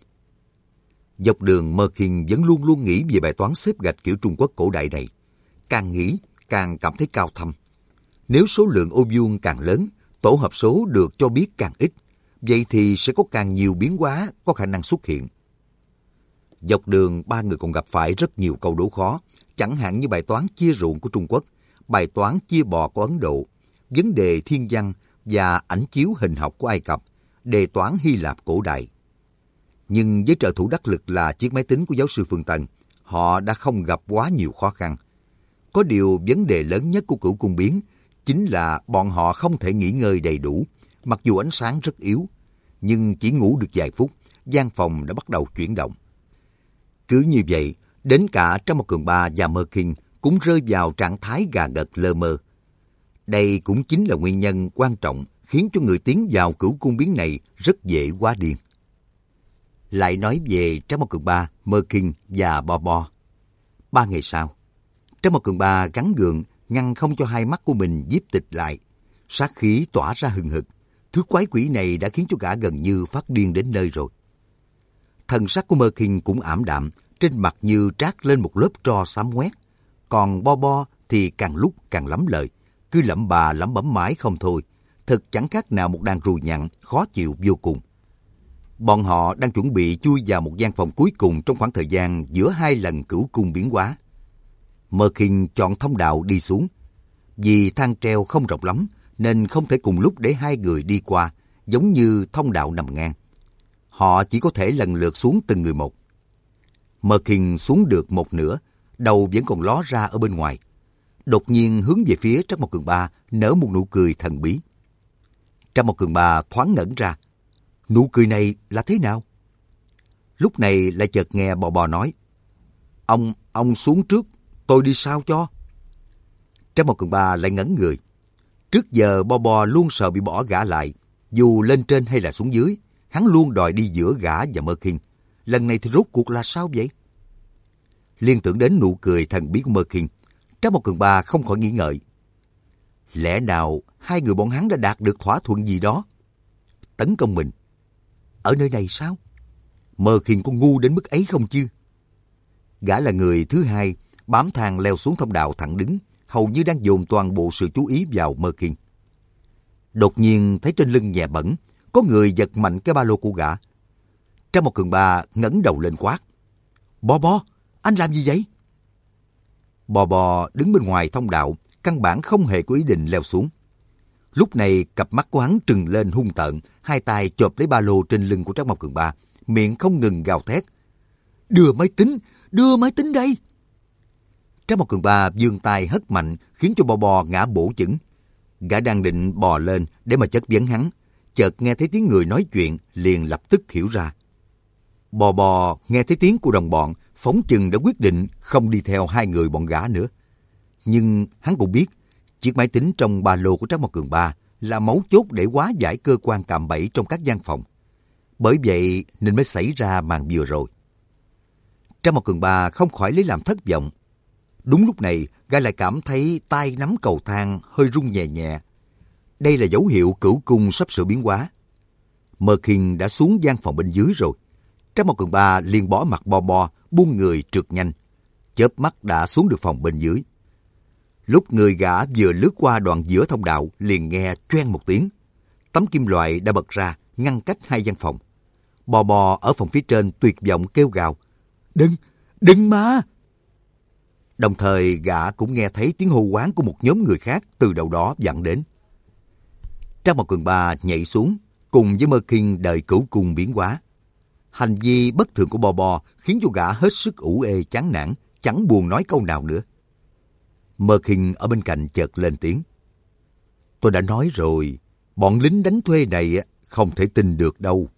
Dọc đường, Mơ Khinh vẫn luôn luôn nghĩ về bài toán xếp gạch kiểu Trung Quốc cổ đại này. Càng nghĩ, càng cảm thấy cao thâm. Nếu số lượng ô vuông càng lớn, tổ hợp số được cho biết càng ít, vậy thì sẽ có càng nhiều biến hóa có khả năng xuất hiện. Dọc đường, ba người còn gặp phải rất nhiều câu đố khó, chẳng hạn như bài toán chia ruộng của Trung Quốc, bài toán chia bò của Ấn Độ, vấn đề thiên văn và ảnh chiếu hình học của Ai Cập, đề toán Hy Lạp cổ đại. Nhưng với trợ thủ đắc lực là chiếc máy tính của giáo sư Phương Tân, họ đã không gặp quá nhiều khó khăn. Có điều vấn đề lớn nhất của Cửu Cung biến chính là bọn họ không thể nghỉ ngơi đầy đủ, mặc dù ánh sáng rất yếu, nhưng chỉ ngủ được vài phút, gian phòng đã bắt đầu chuyển động. Cứ như vậy, đến cả Trang Một Cường Ba và Mơ Khinh cũng rơi vào trạng thái gà gật lơ mơ. Đây cũng chính là nguyên nhân quan trọng khiến cho người tiến vào Cửu Cung biến này rất dễ quá điên. Lại nói về Trang Một Cường Ba, Mơ Khinh và Bo Bo. Ba ngày sau, Trang Một Cường Ba gắn gượng ngăn không cho hai mắt của mình díp tịch lại. Sát khí tỏa ra hừng hực. Thứ quái quỷ này đã khiến cho gã gần như phát điên đến nơi rồi. Thần sắc của Mơ Khinh cũng ảm đạm, trên mặt như trát lên một lớp tro xám ngoét. Còn Bo Bo thì càng lúc càng lắm lời, cứ lẩm bà lẩm bẩm mãi không thôi. Thật chẳng khác nào một đàn rùi nhặn, khó chịu vô cùng. Bọn họ đang chuẩn bị chui vào một gian phòng cuối cùng trong khoảng thời gian giữa hai lần Cửu Cung biến hóa. Mơ Khinh chọn thông đạo đi xuống. Vì thang treo không rộng lắm, nên không thể cùng lúc để hai người đi qua, giống như thông đạo nằm ngang. Họ chỉ có thể lần lượt xuống từng người một. Mơ Khinh xuống được một nửa, đầu vẫn còn ló ra ở bên ngoài. Đột nhiên hướng về phía Trang Một Cường Ba, nở một nụ cười thần bí. Trang Một Cường Ba thoáng ngẩn ra. Nụ cười này là thế nào? Lúc này lại chợt nghe Bò Bò nói. Ông, ông xuống trước, tôi đi sau cho. Trang Một Cường Ba lại ngẩn người. Trước giờ Bo Bo luôn sợ bị bỏ gã lại. Dù lên trên hay là xuống dưới, hắn luôn đòi đi giữa gã và Mơ Khinh. Lần này thì rốt cuộc là sao vậy? Liên tưởng đến nụ cười thần bí của Mơ Khinh, Trang Một Cường Ba không khỏi nghĩ ngợi. Lẽ nào hai người bọn hắn đã đạt được thỏa thuận gì đó? Tấn công mình. Ở nơi này sao? Mơ Khinh có ngu đến mức ấy không chứ? Gã là người thứ hai, bám thang leo xuống thông đạo thẳng đứng, hầu như đang dồn toàn bộ sự chú ý vào Mơ Khinh. Đột nhiên thấy trên lưng nhẹ bẩn, có người giật mạnh cái ba lô của gã. Trang Một Cường Ba ngẩng đầu lên quát. Bo Bo, anh làm gì vậy? Bo Bo đứng bên ngoài thông đạo, căn bản không hề có ý định leo xuống. Lúc này cặp mắt của hắn trừng lên hung tợn, hai tay chộp lấy ba lô trên lưng của Trang Một Cường Ba, miệng không ngừng gào thét. Đưa máy tính, đưa máy tính đây! Trang Một Cường Ba giương tay hất mạnh, khiến cho Bo Bo ngã bổ chững. Gã đang định bò lên để mà chất vấn hắn, chợt nghe thấy tiếng người nói chuyện, liền lập tức hiểu ra. Bo Bo nghe thấy tiếng của đồng bọn, phóng chừng đã quyết định không đi theo hai người bọn gã nữa. Nhưng hắn cũng biết, chiếc máy tính trong ba lô của Trang Một Cường Ba là mấu chốt để hóa giải cơ quan cạm bẫy trong các gian phòng. Bởi vậy nên mới xảy ra màn vừa rồi. Trang Một Cường Ba không khỏi lấy làm thất vọng. Đúng lúc này, gã lại cảm thấy tay nắm cầu thang hơi rung nhẹ nhẹ. Đây là dấu hiệu cửu cung sắp sửa biến hóa. Mơ Khiên đã xuống gian phòng bên dưới rồi. Trác Mộc Cường Ba liền bỏ mặt bo bo, buông người trượt nhanh. Chớp mắt đã xuống được phòng bên dưới. Lúc người gã vừa lướt qua đoạn giữa thông đạo, liền nghe choeng một tiếng. Tấm kim loại đã bật ra, ngăn cách hai gian phòng. Bò bò ở phòng phía trên tuyệt vọng kêu gào. Đừng, đừng mà! Đồng thời gã cũng nghe thấy tiếng hô hoán của một nhóm người khác từ đầu đó vọng đến. Trác Mộc Cường Ba nhảy xuống, cùng với Mơ Khiên đợi cửu cung biến hóa. Hành vi bất thường của Bò Bò khiến cho gã hết sức ủ ê chán nản, chẳng buồn nói câu nào nữa. Mơ Khiên ở bên cạnh chợt lên tiếng. Tôi đã nói rồi, bọn lính đánh thuê này không thể tin được đâu.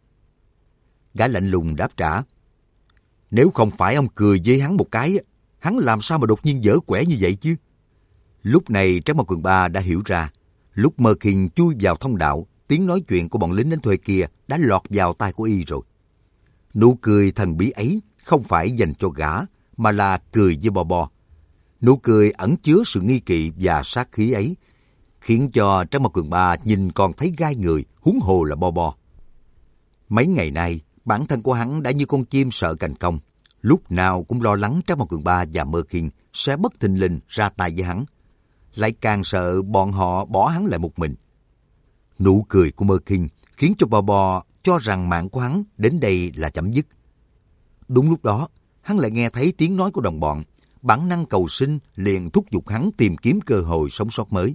Gã lạnh lùng đáp trả. Nếu không phải ông cười với hắn một cái, hắn làm sao mà đột nhiên dở quẻ như vậy chứ? Lúc này Trác Mộc Cường Ba đã hiểu ra, lúc Mơ Khiên chui vào thông đạo, tiếng nói chuyện của bọn lính đánh thuê kia đã lọt vào tai của y rồi. Nụ cười thần bí ấy không phải dành cho gã, mà là cười với Bò Bò. Nụ cười ẩn chứa sự nghi kỵ và sát khí ấy, khiến cho Trác Mộc Cường Ba nhìn còn thấy gai người, huống hồ là Bò Bò. Mấy ngày nay, bản thân của hắn đã như con chim sợ cành cong, lúc nào cũng lo lắng Trác Mộc Cường Ba và Mơ Khiên sẽ bất thình lình ra tay với hắn, lại càng sợ bọn họ bỏ hắn lại một mình. Nụ cười của Mơ Khiên khiến cho Bò Bò cho rằng mạng của hắn đến đây là chấm dứt. Đúng lúc đó, hắn lại nghe thấy tiếng nói của đồng bọn, bản năng cầu sinh liền thúc giục hắn tìm kiếm cơ hội sống sót mới.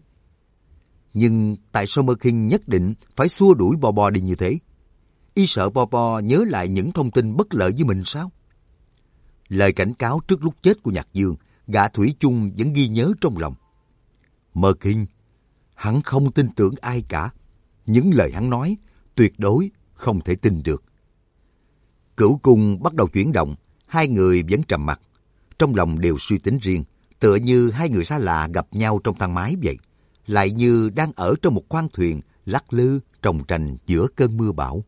Nhưng tại sao Mơ Khiên nhất định phải xua đuổi Bò Bò đi như thế? Y sợ Bò Bò nhớ lại những thông tin bất lợi với mình sao? Lời cảnh cáo trước lúc chết của Nhạc Dương, gã thủy chung vẫn ghi nhớ trong lòng. Mơ Khiên, hắn không tin tưởng ai cả. Những lời hắn nói tuyệt đối không thể tin được. Cửu cung bắt đầu chuyển động, hai người vẫn trầm mặc, trong lòng đều suy tính riêng, tựa như hai người xa lạ gặp nhau trong thang máy vậy, lại như đang ở trong một khoang thuyền lắc lư trồng trành giữa cơn mưa bão.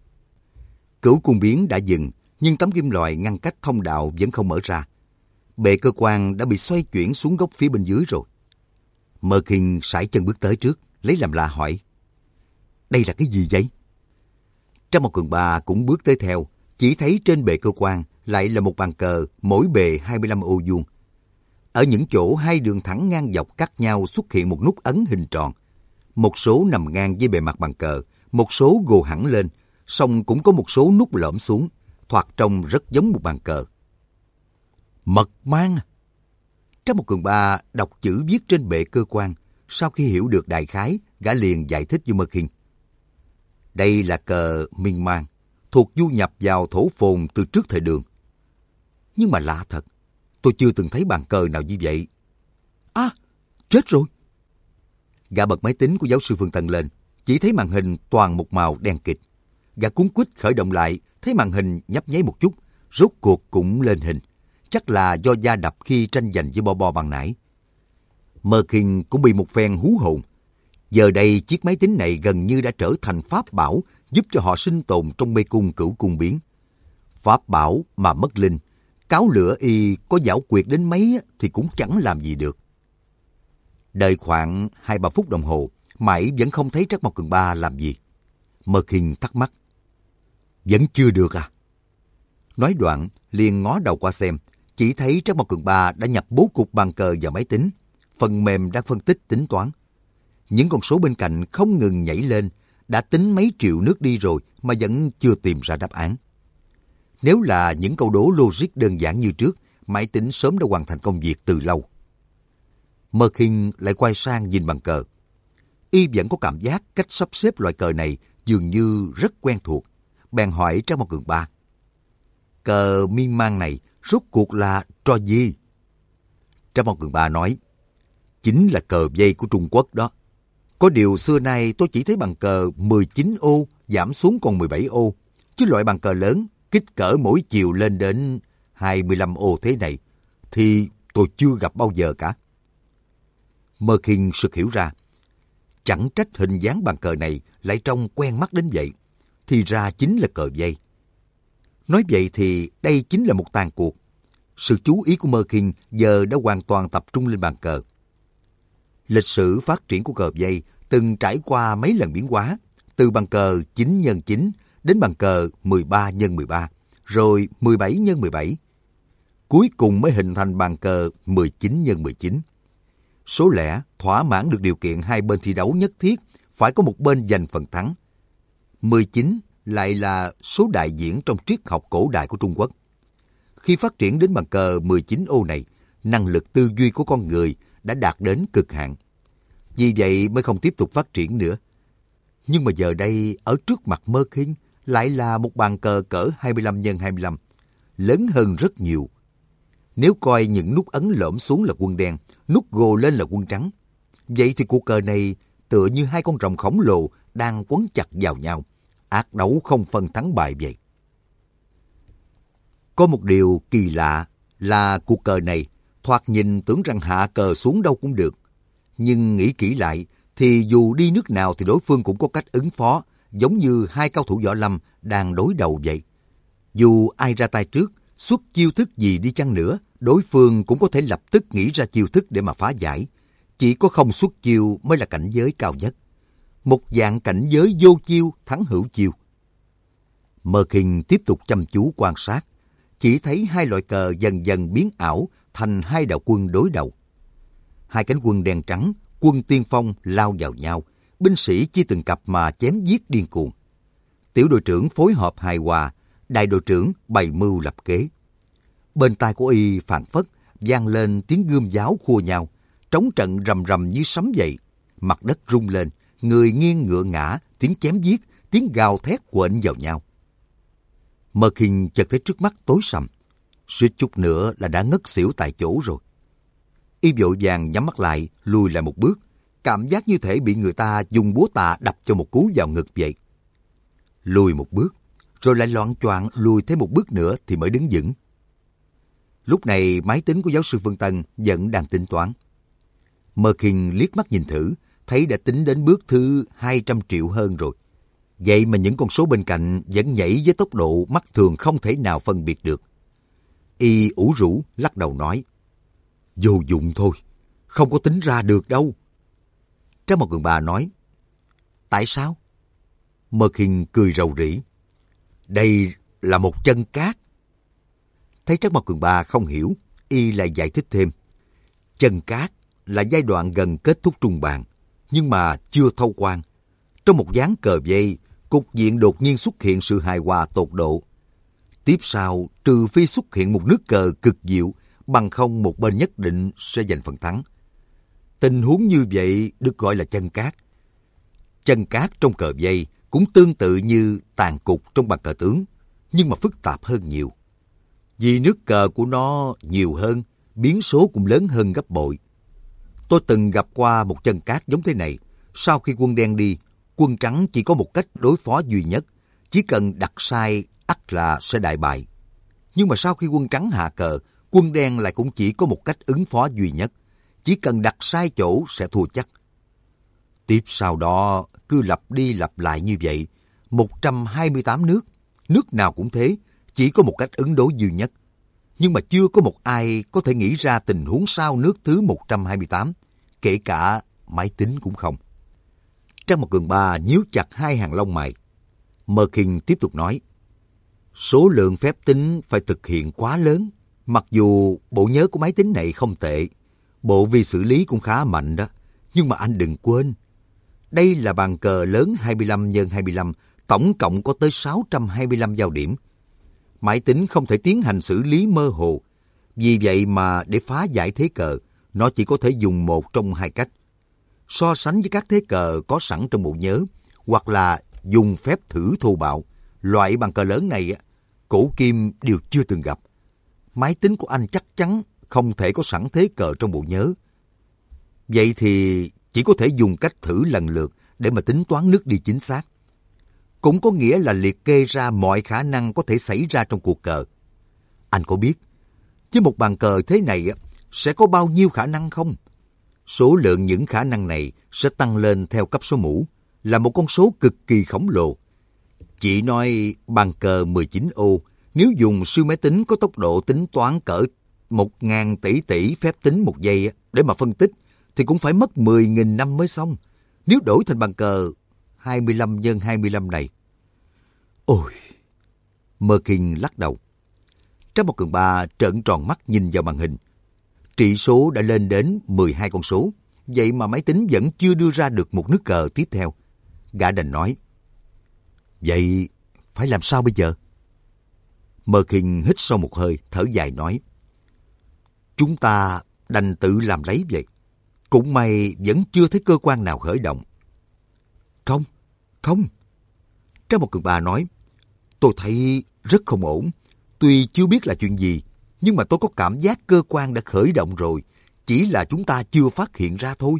Cửu cung biến đã dừng, nhưng tấm kim loại ngăn cách thông đạo vẫn không mở ra. Bệ cơ quan đã bị xoay chuyển xuống góc phía bên dưới rồi. Mơ Khiên sải chân bước tới trước, lấy làm lạ hỏi. Đây là cái gì vậy? Trác Mộc Cường Ba cũng bước tới theo, chỉ thấy trên bệ cơ quan lại là một bàn cờ, mỗi bề hai mươi lăm ô vuông. Ở những chỗ hai đường thẳng ngang dọc cắt nhau xuất hiện một nút ấn hình tròn. Một số nằm ngang với bề mặt bàn cờ, một số gồ hẳn lên, song cũng có một số nút lõm xuống, thoạt trông rất giống một bàn cờ. Mật mang. Trác Mộc Cường Ba đọc chữ viết trên bệ cơ quan, sau khi hiểu được đại khái, gã liền giải thích với Mơ Khiên. Đây là cờ miên man, thuộc du nhập vào thổ phồn từ trước thời Đường. Nhưng mà lạ thật, tôi chưa từng thấy bàn cờ nào như vậy. À, chết rồi. Gã bật máy tính của giáo sư Phương Tân lên, chỉ thấy màn hình toàn một màu đen kịt. Gã cuống quýt khởi động lại, thấy màn hình nhấp nháy một chút, rốt cuộc cũng lên hình. Chắc là do va đập khi tranh giành với Bo Bo ban nãy. Mơ Khiên cũng bị một phen hú hồn. Giờ đây chiếc máy tính này gần như đã trở thành pháp bảo giúp cho họ sinh tồn trong mê cung cửu cung biến. Pháp bảo mà mất linh, cáo lửa y có giảo quyệt đến mấy thì cũng chẳng làm gì được. Đợi khoảng hai ba phút đồng hồ, mãi vẫn không thấy Trác Mộc Cường Ba làm gì. Mơ Khiên thắc mắc. Vẫn chưa được à? Nói đoạn, liền ngó đầu qua xem, chỉ thấy Trác Mộc Cường Ba đã nhập bố cục bàn cờ vào máy tính. Phần mềm đang phân tích tính toán. Những con số bên cạnh không ngừng nhảy lên, đã tính mấy triệu nước đi rồi mà vẫn chưa tìm ra đáp án. Nếu là những câu đố logic đơn giản như trước, máy tính sớm đã hoàn thành công việc từ lâu. Mơ Khiên lại quay sang nhìn bàn cờ. Y vẫn có cảm giác cách sắp xếp loại cờ này dường như rất quen thuộc. Bèn hỏi Trác Mộc Cường Ba. Cờ miên man này rốt cuộc là trò gì? Trác Mộc Cường Ba nói. Chính là cờ vây của Trung Quốc đó. Có điều xưa nay tôi chỉ thấy bàn cờ mười chín ô giảm xuống còn mười bảy ô. Chứ loại bàn cờ lớn, kích cỡ mỗi chiều lên đến hai mươi lăm ô thế này, thì tôi chưa gặp bao giờ cả. Mơ Khiên sực hiểu ra. Chẳng trách hình dáng bàn cờ này lại trông quen mắt đến vậy. Thì ra chính là cờ vây. Nói vậy thì đây chính là một tàn cuộc. Sự chú ý của Mơ Khiên giờ đã hoàn toàn tập trung lên bàn cờ. Lịch sử phát triển của cờ vây từng trải qua mấy lần biến hóa, từ bàn cờ chín nhân chín đến bàn cờ mười ba nhân mười ba, rồi mười bảy nhân mười bảy. Cuối cùng mới hình thành bàn cờ mười chín nhân mười chín. Số lẻ thỏa mãn được điều kiện hai bên thi đấu nhất thiết phải có một bên giành phần thắng. mười chín lại là số đại diễn trong triết học cổ đại của Trung Quốc. Khi phát triển đến bàn cờ mười chín ô này, năng lực tư duy của con người đã đạt đến cực hạn. Vì vậy mới không tiếp tục phát triển nữa. Nhưng mà giờ đây, ở trước mặt Mơ Khinh lại là một bàn cờ cỡ hai mươi lăm nhân hai mươi lăm, lớn hơn rất nhiều. Nếu coi những nút ấn lõm xuống là quân đen, nút gồ lên là quân trắng, vậy thì cuộc cờ này tựa như hai con rồng khổng lồ đang quấn chặt vào nhau, ác đấu không phân thắng bại vậy. Có một điều kỳ lạ là cuộc cờ này, thoạt nhìn tưởng rằng hạ cờ xuống đâu cũng được. Nhưng nghĩ kỹ lại, thì dù đi nước nào thì đối phương cũng có cách ứng phó, giống như hai cao thủ võ lâm đang đối đầu vậy. Dù ai ra tay trước, xuất chiêu thức gì đi chăng nữa, đối phương cũng có thể lập tức nghĩ ra chiêu thức để mà phá giải. Chỉ có không xuất chiêu mới là cảnh giới cao nhất. Một dạng cảnh giới vô chiêu thắng hữu chiêu. Mơ Khinh tiếp tục chăm chú quan sát, chỉ thấy hai loại cờ dần dần biến ảo thành hai đạo quân đối đầu. Hai cánh quân đen trắng, quân tiên phong lao vào nhau, binh sĩ chia từng cặp mà chém giết điên cuồng. Tiểu đội trưởng phối hợp hài hòa, đại đội trưởng bày mưu lập kế. Bên tai của y phảng phất vang lên tiếng gươm giáo khua nhau, trống trận rầm rầm như sấm vậy. Mặt đất rung lên, người nghiêng ngựa ngã, tiếng chém giết, tiếng gào thét quện vào nhau. Mơ Khinh chợt thấy trước mắt tối sầm, suýt chút nữa là đã ngất xỉu tại chỗ rồi. Y vội vàng nhắm mắt lại, lùi lại một bước, cảm giác như thể bị người ta dùng búa tạ đập cho một cú vào ngực vậy. Lùi một bước, rồi lại loạng choạng lùi thêm một bước nữa thì mới đứng vững. Lúc này máy tính của giáo sư Phương Tân vẫn đang tính toán. Mơ Khinh liếc mắt nhìn thử, thấy đã tính đến bước thứ hai trăm triệu hơn rồi. Vậy mà những con số bên cạnh vẫn nhảy với tốc độ mắt thường không thể nào phân biệt được. Y ủ rũ lắc đầu nói, vô dụng thôi, không có tính ra được đâu. Trang một Cường Ba nói, tại sao? Mơ Khinh cười rầu rĩ, đây là một chân cát. Thấy Trác Mộc Cường Ba không hiểu, y lại giải thích thêm, chân cát là giai đoạn gần kết thúc trung bàn, nhưng mà chưa thâu quan. Trong một ván cờ vây, cục diện đột nhiên xuất hiện sự hài hòa tột độ. Tiếp sau, trừ phi xuất hiện một nước cờ cực diệu, bằng không một bên nhất định sẽ giành phần thắng. Tình huống như vậy được gọi là chân cát. Chân cát trong cờ vây cũng tương tự như tàn cục trong bàn cờ tướng, nhưng mà phức tạp hơn nhiều. Vì nước cờ của nó nhiều hơn, biến số cũng lớn hơn gấp bội. Tôi từng gặp qua một chân cát giống thế này. Sau khi quân đen đi, quân trắng chỉ có một cách đối phó duy nhất, chỉ cần đặt sai ắt là sẽ đại bại. Nhưng mà sau khi quân trắng hạ cờ, quân đen lại cũng chỉ có một cách ứng phó duy nhất, chỉ cần đặt sai chỗ sẽ thua chắc. Tiếp sau đó cứ lặp đi lặp lại như vậy, một trăm hai mươi tám nước, nước nào cũng thế, chỉ có một cách ứng đối duy nhất. Nhưng mà chưa có một ai có thể nghĩ ra tình huống sau nước thứ một trăm hai mươi tám, kể cả máy tính cũng không. Trang Mộc Cường Ba nhíu chặt hai hàng lông mày. Mơ Khinh tiếp tục nói, số lượng phép tính phải thực hiện quá lớn. Mặc dù bộ nhớ của máy tính này không tệ, bộ vi xử lý cũng khá mạnh đó, nhưng mà anh đừng quên, đây là bàn cờ lớn hai mươi lăm nhân hai mươi lăm, tổng cộng có tới sáu trăm hai mươi lăm giao điểm. Máy tính không thể tiến hành xử lý mơ hồ. Vì vậy mà để phá giải thế cờ, nó chỉ có thể dùng một trong hai cách. So sánh với các thế cờ có sẵn trong bộ nhớ, hoặc là dùng phép thử thô bạo. Loại bàn cờ lớn này, cổ kim đều chưa từng gặp. Máy tính của anh chắc chắn không thể có sẵn thế cờ trong bộ nhớ. Vậy thì chỉ có thể dùng cách thử lần lượt để mà tính toán nước đi chính xác. Cũng có nghĩa là liệt kê ra mọi khả năng có thể xảy ra trong cuộc cờ. Anh có biết, với một bàn cờ thế này sẽ có bao nhiêu khả năng không? Số lượng những khả năng này sẽ tăng lên theo cấp số mũ, là một con số cực kỳ khổng lồ. Chỉ nói bàn cờ mười chín ô, nếu dùng siêu máy tính có tốc độ tính toán cỡ một nghìn tỷ tỷ phép tính một giây để mà phân tích, thì cũng phải mất mười nghìn năm mới xong. Nếu đổi thành bàn cờ hai mươi lăm nhân hai mươi lăm này. Ôi! Merkin lắc đầu. Trang một Cường Ba trợn tròn mắt nhìn vào màn hình. Trị số đã lên đến mười hai con số. Vậy mà máy tính vẫn chưa đưa ra được một nước cờ tiếp theo. Gã đành nói. Vậy phải làm sao bây giờ? Merkin hít sâu một hơi, thở dài nói. Chúng ta đành tự làm lấy vậy. Cũng may vẫn chưa thấy cơ quan nào khởi động. Không, không. Trang một Cường Ba nói. Tôi thấy rất không ổn. Tuy chưa biết là chuyện gì, nhưng mà tôi có cảm giác cơ quan đã khởi động rồi. Chỉ là chúng ta chưa phát hiện ra thôi.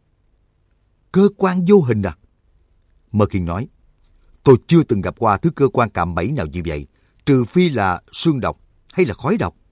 Cơ quan vô hình à? Merkin nói. Tôi chưa từng gặp qua thứ cơ quan cạm bẫy nào như vậy, trừ phi là xương độc hay là khói độc.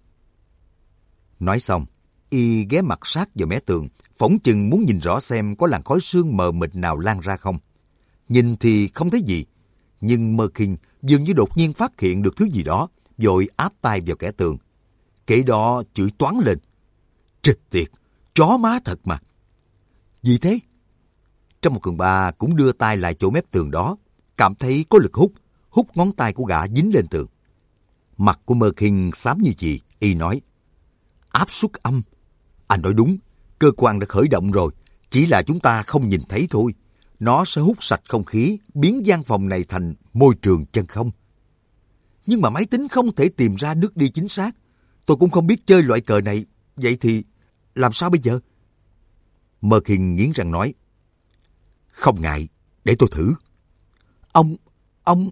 Nói xong, y ghé mặt sát vào mé tường, phỏng chừng muốn nhìn rõ xem có làn khói sương mờ mịt nào lan ra không. Nhìn thì không thấy gì, nhưng Merkin dường như đột nhiên phát hiện được thứ gì đó, vội áp tay vào kẽ tường. Kể đó chửi toáng lên. Chết tiệt, chó má thật mà. Gì thế? Trong một Cường Ba cũng đưa tay lại chỗ mép tường đó, cảm thấy có lực hút, hút ngón tay của gã dính lên tường. Mặt của Merkin xám như chì, y nói. Áp suất âm. Anh nói đúng, cơ quan đã khởi động rồi, chỉ là chúng ta không nhìn thấy thôi. Nó sẽ hút sạch không khí, biến gian phòng này thành môi trường chân không. Nhưng mà máy tính không thể tìm ra nước đi chính xác. Tôi cũng không biết chơi loại cờ này, vậy thì làm sao bây giờ? Merkin nghiến răng nói. Không ngại, để tôi thử. Ông, ông...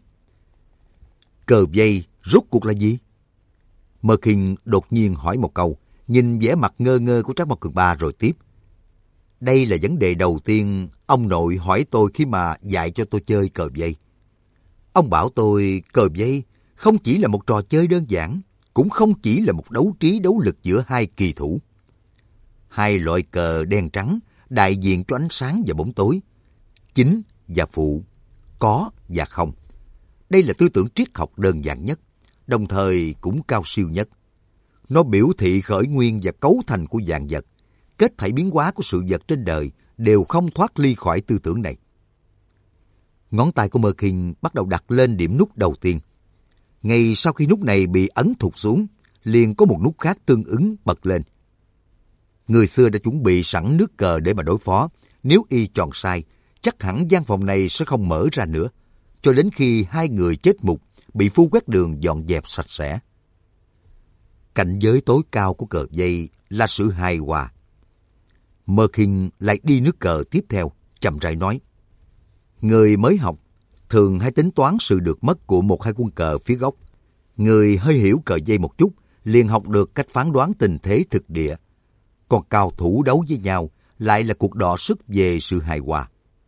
Cờ vây rốt cuộc là gì? Merkin đột nhiên hỏi một câu, nhìn vẻ mặt ngơ ngơ của Trác Mao Cường Ba rồi tiếp. Đây là vấn đề đầu tiên ông nội hỏi tôi khi mà dạy cho tôi chơi cờ vây. Ông bảo tôi cờ vây không chỉ là một trò chơi đơn giản, cũng không chỉ là một đấu trí đấu lực giữa hai kỳ thủ. Hai loại cờ đen trắng đại diện cho ánh sáng và bóng tối, chính và phụ, có và không. Đây là tư tưởng triết học đơn giản nhất, đồng thời cũng cao siêu nhất. Nó biểu thị khởi nguyên và cấu thành của vạn vật, kết thảy biến hóa của sự vật trên đời đều không thoát ly khỏi tư tưởng này. Ngón tay của Merkin bắt đầu đặt lên điểm nút đầu tiên. Ngay sau khi nút này bị ấn thụt xuống, liền có một nút khác tương ứng bật lên. Người xưa đã chuẩn bị sẵn nước cờ để mà đối phó. Nếu y chọn sai, chắc hẳn gian phòng này sẽ không mở ra nữa, cho đến khi hai người chết mục bị phu quét đường dọn dẹp sạch sẽ. Cảnh giới tối cao của cờ vây là sự hài hòa. Merkin lại đi nước cờ tiếp theo, chậm rãi nói. Người mới học thường hay tính toán sự được mất của một hai quân cờ phía góc. Người hơi hiểu cờ vây một chút liền học được cách phán đoán tình thế thực địa. Còn cao thủ đấu với nhau lại là cuộc đọ sức về sự hài hòa.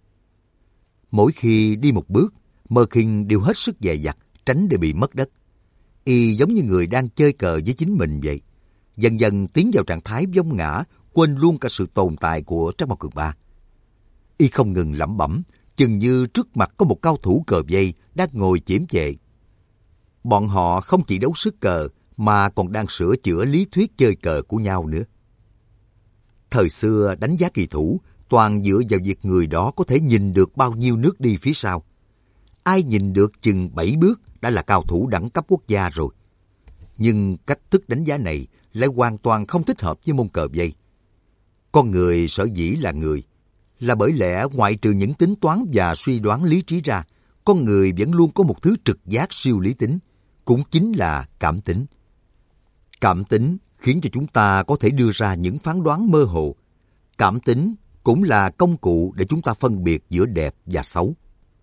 Mỗi khi đi một bước, Merkin đều hết sức dè dặt, tránh để bị mất đất. Y giống như người đang chơi cờ với chính mình vậy. Dần dần tiến vào trạng thái vong ngã, quên luôn cả sự tồn tại của Trác Mao Cường Ba. Y không ngừng lẩm bẩm, chừng như trước mặt có một cao thủ cờ vây đang ngồi chiếm chệ. Bọn họ không chỉ đấu sức cờ, mà còn đang sửa chữa lý thuyết chơi cờ của nhau nữa. Thời xưa đánh giá kỳ thủ toàn dựa vào việc người đó có thể nhìn được bao nhiêu nước đi phía sau. Ai nhìn được chừng bảy bước đã là cao thủ đẳng cấp quốc gia rồi. Nhưng cách thức đánh giá này lại hoàn toàn không thích hợp với môn cờ vây. Con người sở dĩ là người, là bởi lẽ ngoại trừ những tính toán và suy đoán lý trí ra, con người vẫn luôn có một thứ trực giác siêu lý tính, cũng chính là cảm tính. Cảm tính khiến cho chúng ta có thể đưa ra những phán đoán mơ hồ. Cảm tính cũng là công cụ để chúng ta phân biệt giữa đẹp và xấu.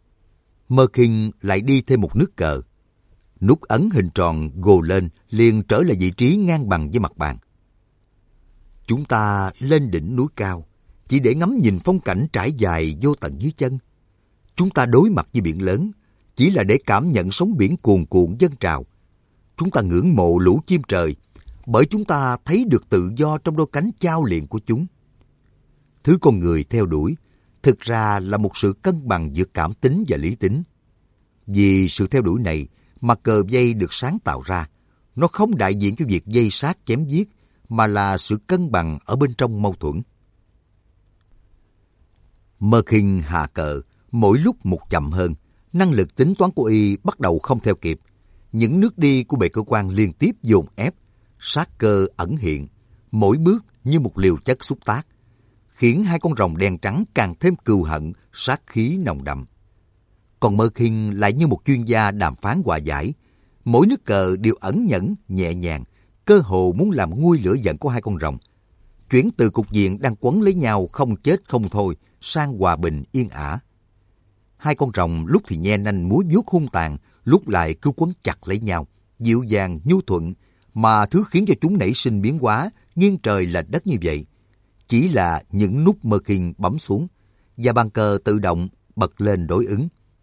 Merkin lại đi thêm một nước cờ. Nút ấn hình tròn gồ lên liền trở lại vị trí ngang bằng với mặt bàn. Chúng ta lên đỉnh núi cao, chỉ để ngắm nhìn phong cảnh trải dài vô tận dưới chân. Chúng ta đối mặt với biển lớn, chỉ là để cảm nhận sóng biển cuồn cuộn dâng trào. Chúng ta ngưỡng mộ lũ chim trời, bởi chúng ta thấy được tự do trong đôi cánh chao liệng của chúng. Thứ con người theo đuổi, thực ra là một sự cân bằng giữa cảm tính và lý tính. Vì sự theo đuổi này mà cờ vây được sáng tạo ra. Nó không đại diện cho việc dây sát chém giết, mà là sự cân bằng ở bên trong mâu thuẫn. Mơ Khinh hạ cờ, mỗi lúc một chậm hơn, năng lực tính toán của y bắt đầu không theo kịp. Những nước đi của bệ cơ quan liên tiếp dồn ép, sát cơ ẩn hiện, mỗi bước như một liều chất xúc tác, khiến hai con rồng đen trắng càng thêm cừu hận, sát khí nồng đậm. Còn Mơ Khinh lại như một chuyên gia đàm phán hòa giải, mỗi nước cờ đều ẩn nhẫn, nhẹ nhàng, cơ hồ muốn làm nguôi lửa giận của hai con rồng, chuyển từ cục diện đang quấn lấy nhau không chết không thôi sang hòa bình yên ả. Hai con rồng lúc thì nhe nanh múa vuốt hung tàn, lúc lại cứ quấn chặt lấy nhau, dịu dàng nhu thuận, mà thứ khiến cho chúng nảy sinh biến hóa nghiêng trời lệch đất như vậy chỉ là những nút Mơ Khinh bấm xuống và bàn cờ tự động bật lên đối ứng.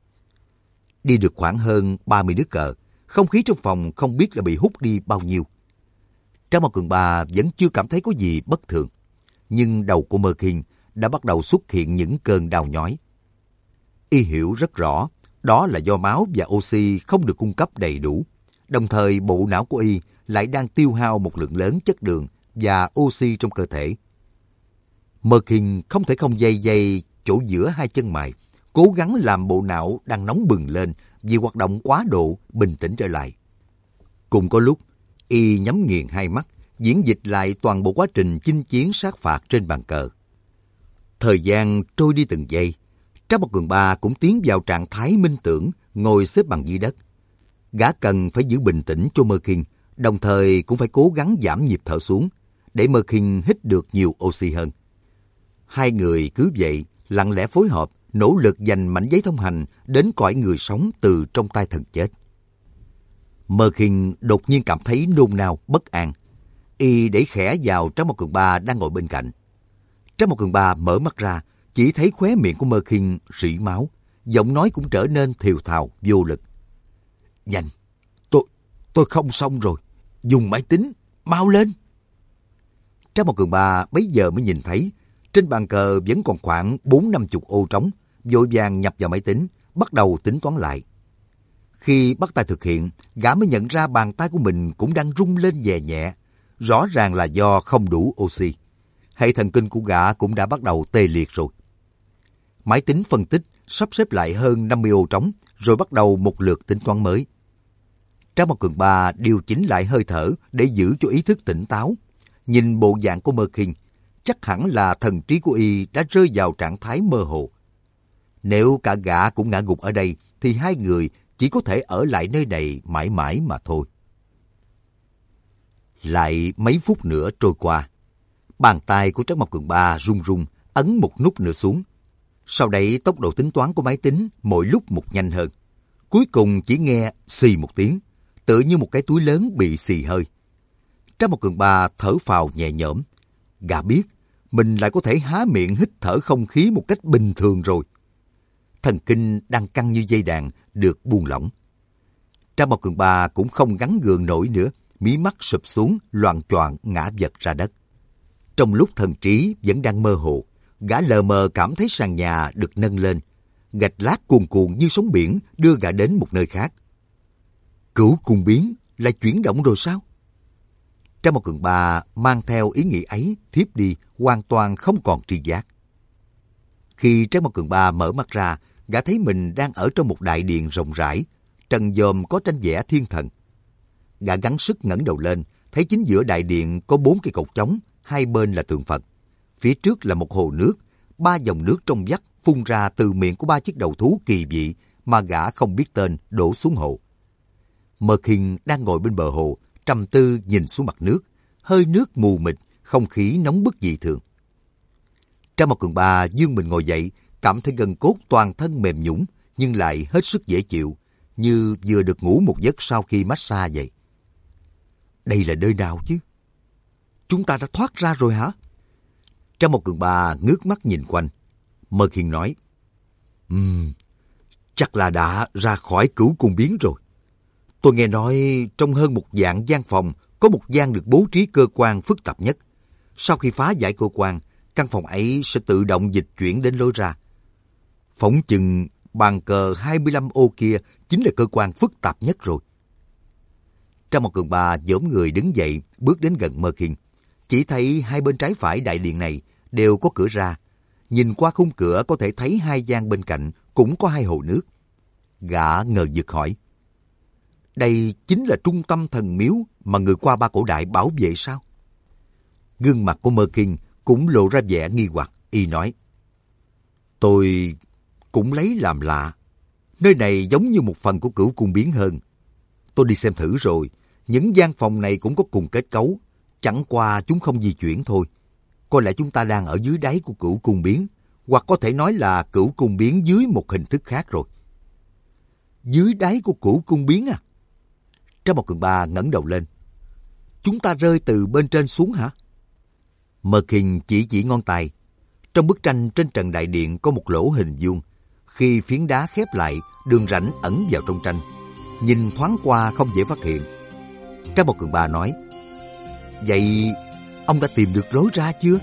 Đi được khoảng hơn ba mươi nước cờ, không khí trong phòng không biết là bị hút đi bao nhiêu. Trang Mao Cường Ba vẫn chưa cảm thấy có gì bất thường, nhưng đầu của Mơ Khinh đã bắt đầu xuất hiện những cơn đau nhói. Y hiểu rất rõ, đó là do máu và oxy không được cung cấp đầy đủ, đồng thời bộ não của Y lại đang tiêu hao một lượng lớn chất đường và oxy trong cơ thể. Mơ Khinh không thể không dây dây chỗ giữa hai chân mày, cố gắng làm bộ não đang nóng bừng lên vì hoạt động quá độ bình tĩnh trở lại. Cùng có lúc, Y nhắm nghiền hai mắt, diễn dịch lại toàn bộ quá trình chinh chiến sát phạt trên bàn cờ. Thời gian trôi đi từng giây, Trang Mao Cường Ba cũng tiến vào trạng thái minh tưởng, ngồi xếp bằng dưới đất. Gã cần phải giữ bình tĩnh cho Mơ Khinh, đồng thời cũng phải cố gắng giảm nhịp thở xuống, để Mơ Khinh hít được nhiều oxy hơn. Hai người cứ vậy, lặng lẽ phối hợp, nỗ lực giành mảnh giấy thông hành đến cõi người sống từ trong tay thần chết. Mơ Khinh đột nhiên cảm thấy nôn nao, bất an. Y đẩy khẽ vào Trang Mao Cường Ba đang ngồi bên cạnh. Trang Mao Cường Ba mở mắt ra, chỉ thấy khóe miệng của Mơ Khinh rỉ máu, giọng nói cũng trở nên thều thào, vô lực. Nhanh, tôi, tôi không xong rồi, dùng máy tính, mau lên. Trang Mao Cường Ba bấy giờ mới nhìn thấy, trên bàn cờ vẫn còn khoảng bốn năm chục ô trống, vội vàng nhập vào máy tính, bắt đầu tính toán lại. Khi bắt tay thực hiện, gã mới nhận ra bàn tay của mình cũng đang rung lên nhẹ nhẹ, rõ ràng là do không đủ oxy. Hệ thần kinh của gã cũng đã bắt đầu tê liệt rồi. Máy tính phân tích, sắp xếp lại hơn năm mươi ô trống, rồi bắt đầu một lượt tính toán mới. Trang Mao Cường Ba điều chỉnh lại hơi thở để giữ cho ý thức tỉnh táo. Nhìn bộ dạng của Mơ Khinh, chắc hẳn là thần trí của Y đã rơi vào trạng thái mơ hồ. Nếu cả gã cũng ngã gục ở đây, thì hai người chỉ có thể ở lại nơi này mãi mãi mà thôi. Lại mấy phút nữa trôi qua, bàn tay của Trang Mao Cường Ba run run, ấn một nút nữa xuống. Sau đấy tốc độ tính toán của máy tính mỗi lúc một nhanh hơn. Cuối cùng chỉ nghe xì một tiếng, tựa như một cái túi lớn bị xì hơi. Trang Mao Cường Ba thở phào nhẹ nhõm. Gã biết mình lại có thể há miệng hít thở không khí một cách bình thường rồi. Thần kinh đang căng như dây đàn được buông lỏng. Trang Mao Cường Ba cũng không gắng gượng nổi nữa, mí mắt sụp xuống, loạng choạng ngã vật ra đất. Trong lúc thần trí vẫn đang mơ hồ, gã lờ mờ cảm thấy sàn nhà được nâng lên, gạch lát cuồn cuộn như sóng biển đưa gã đến một nơi khác. Cửu cung biến lại chuyển động rồi sao? Trang Mao Cường Ba mang theo ý nghĩ ấy thiếp đi, hoàn toàn không còn tri giác. Khi Trang Mao Cường Ba mở mắt ra, gã thấy mình đang ở trong một đại điện rộng rãi, trần dòm có tranh vẽ thiên thần. Gã gắng sức ngẩng đầu lên, thấy chính giữa đại điện có bốn cây cột trống, hai bên là tượng Phật. Phía trước là một hồ nước, ba dòng nước trong vắt phun ra từ miệng của ba chiếc đầu thú kỳ dị mà gã không biết tên đổ xuống hồ. Mơ Khinh đang ngồi bên bờ hồ, trầm tư nhìn xuống mặt nước, hơi nước mù mịt, không khí nóng bức dị thường. Trang Mao Cường Ba dương mình ngồi dậy, cảm thấy gân cốt toàn thân mềm nhũn, nhưng lại hết sức dễ chịu, như vừa được ngủ một giấc sau khi massage vậy. Đây là nơi nào chứ? Chúng ta đã thoát ra rồi hả? Trang Mao Cường Ba ngước mắt nhìn quanh. Mơ Khinh nói, Ừm, chắc là đã ra khỏi cửu cung biến rồi. Tôi nghe nói trong hơn một vạn gian phòng có một gian được bố trí cơ quan phức tạp nhất. Sau khi phá giải cơ quan, căn phòng ấy sẽ tự động dịch chuyển đến lối ra. Phỏng chừng bàn cờ hai mươi lăm ô kia chính là cơ quan phức tạp nhất rồi. Trang Mao Cường Ba dỗm người đứng dậy, bước đến gần Mơ Khinh. Chỉ thấy hai bên trái phải đại điện này đều có cửa ra, nhìn qua khung cửa có thể thấy hai gian bên cạnh cũng có hai hồ nước. Gã ngờ vực hỏi, đây chính là trung tâm thần miếu mà người qua ba cổ đại bảo vệ sao? Gương mặt của Mơ Kinh cũng lộ ra vẻ nghi hoặc, y nói, tôi cũng lấy làm lạ. Nơi này giống như một phần của Cửu Cung Biến hơn. Tôi đi xem thử rồi, những gian phòng này cũng có cùng kết cấu, chẳng qua chúng không di chuyển thôi. Có lẽ chúng ta đang ở dưới đáy của Cửu Cung Biến, hoặc có thể nói là Cửu Cung Biến dưới một hình thức khác rồi. Dưới đáy của Cửu Cung Biến à? Trang Một Cường Ba ngẩng đầu lên. Chúng ta rơi từ bên trên xuống hả? Mơ Kinh chỉ chỉ ngón tay. Trong bức tranh trên trần đại điện có một lỗ hình vuông. Khi phiến đá khép lại, đường rãnh ẩn vào trong tranh. Nhìn thoáng qua không dễ phát hiện. Trang Một Cường Ba nói, vậy ông đã tìm được lối ra chưa?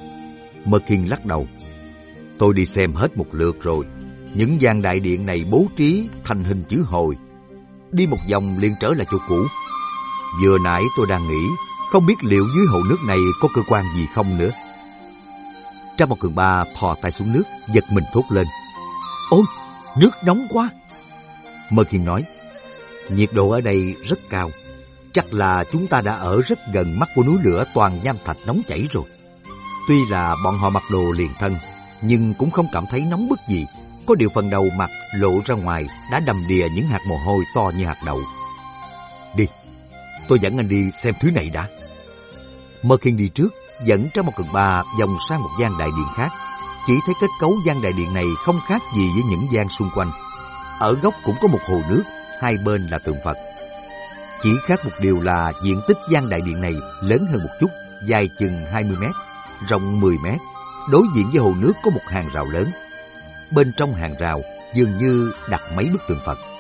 Mơ Kinh lắc đầu. Tôi đi xem hết một lượt rồi. Những gian đại điện này bố trí thành hình chữ hồi. Đi một vòng liền trở lại chỗ cũ. Vừa nãy tôi đang nghĩ, không biết liệu dưới hồ nước này có cơ quan gì không nữa. Trang Một Cường Ba thò tay xuống nước, giật mình thốt lên. Ôi, nước nóng quá! Mơ Khiên nói, nhiệt độ ở đây rất cao. Chắc là chúng ta đã ở rất gần mắt của núi lửa toàn nham thạch nóng chảy rồi. Tuy là bọn họ mặc đồ liền thân, nhưng cũng không cảm thấy nóng bức gì. Có điều phần đầu mặt lộ ra ngoài đã đầm đìa những hạt mồ hôi to như hạt đậu. Đi, tôi dẫn anh đi xem thứ này đã. Mơ Khiên đi trước, dẫn Trang Một Cường Ba vòng sang một gian đại điện khác. Chỉ thấy kết cấu gian đại điện này không khác gì với những gian xung quanh. Ở góc cũng có một hồ nước, hai bên là tượng Phật. Chỉ khác một điều là diện tích gian đại điện này lớn hơn một chút, dài chừng hai mươi mét, rộng mười mét. Đối diện với hồ nước có một hàng rào lớn. Bên trong hàng rào dường như đặt mấy bức tượng Phật.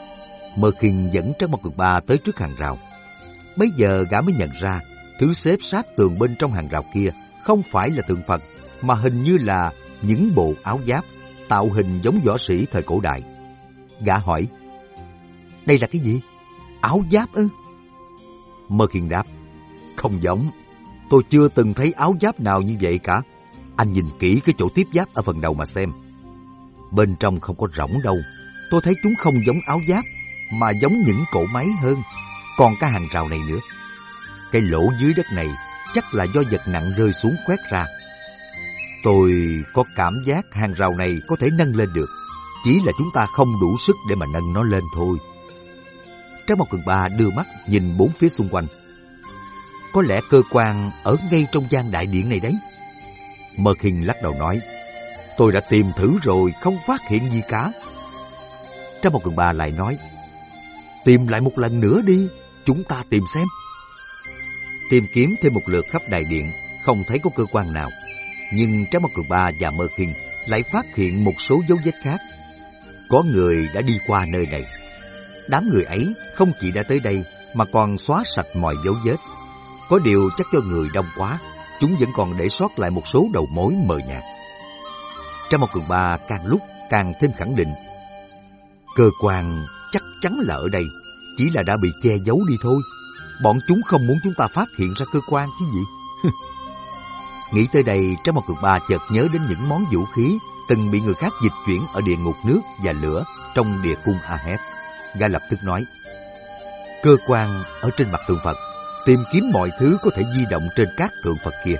Mơ Khiên dẫn Trang Một Cường Ba tới trước hàng rào. Bấy giờ gã mới nhận ra thứ xếp sát tường bên trong hàng rào kia không phải là tượng Phật, mà hình như là những bộ áo giáp tạo hình giống võ sĩ thời cổ đại. Gã hỏi, đây là cái gì? Áo giáp ư? Mơ Khiên đáp, không giống. Tôi chưa từng thấy áo giáp nào như vậy cả. Anh nhìn kỹ cái chỗ tiếp giáp ở phần đầu mà xem. Bên trong không có rỗng đâu. Tôi thấy chúng không giống áo giáp, mà giống những cỗ máy hơn. Còn cái hàng rào này nữa. Cái lỗ dưới đất này chắc là do vật nặng rơi xuống khoét ra. Tôi có cảm giác hàng rào này có thể nâng lên được. Chỉ là chúng ta không đủ sức để mà nâng nó lên thôi. Trang Một Cường Ba đưa mắt nhìn bốn phía xung quanh. Có lẽ cơ quan ở ngay trong gian đại điện này đấy. Mơ Khiên lắc đầu nói, tôi đã tìm thử rồi, không phát hiện gì cả. Trang Một Cường Ba lại nói, tìm lại một lần nữa đi, chúng ta tìm xem. Tìm kiếm thêm một lượt khắp đại điện, không thấy có cơ quan nào. Nhưng Trang Một Cường Ba và Mơ Khiên lại phát hiện một số dấu vết khác. Có người đã đi qua nơi này. Đám người ấy không chỉ đã tới đây mà còn xóa sạch mọi dấu vết. Có điều chắc do người đông quá, chúng vẫn còn để sót lại một số đầu mối mờ nhạt. Trang Một Cường Ba càng lúc càng thêm khẳng định, cơ quan chắc chắn là ở đây, chỉ là đã bị che giấu đi thôi. Bọn chúng không muốn chúng ta phát hiện ra cơ quan chứ gì. Nghĩ tới đây, Trang Một Cường Ba chợt nhớ đến những món vũ khí từng bị người khác dịch chuyển ở địa ngục nước và lửa trong địa cung Ahed. Gã lập tức nói, cơ quan ở trên mặt tượng Phật, tìm kiếm mọi thứ có thể di động trên các tượng Phật kia.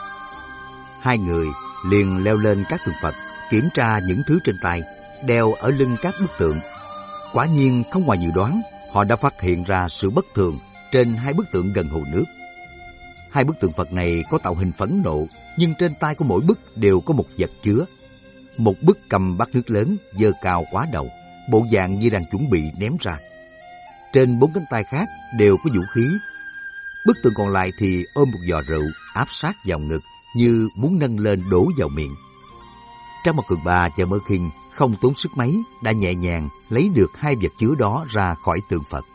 Hai người liền leo lên các tượng Phật, kiểm tra những thứ trên tay, đeo ở lưng các bức tượng. Quả nhiên không ngoài dự đoán, họ đã phát hiện ra sự bất thường trên hai bức tượng gần hồ nước. Hai bức tượng Phật này có tạo hình phẫn nộ, nhưng trên tay của mỗi bức đều có một vật chứa. Một bức cầm bát nước lớn, giơ cao quá đầu, bộ dạng như đang chuẩn bị ném ra. Trên bốn cánh tay khác đều có vũ khí. Bức tượng còn lại thì ôm một giò rượu áp sát vào ngực, như muốn nâng lên đổ vào miệng. Trang Một Cường Ba và Mơ Khiên không tốn sức mấy đã nhẹ nhàng lấy được hai vật chứa đó ra khỏi tượng Phật.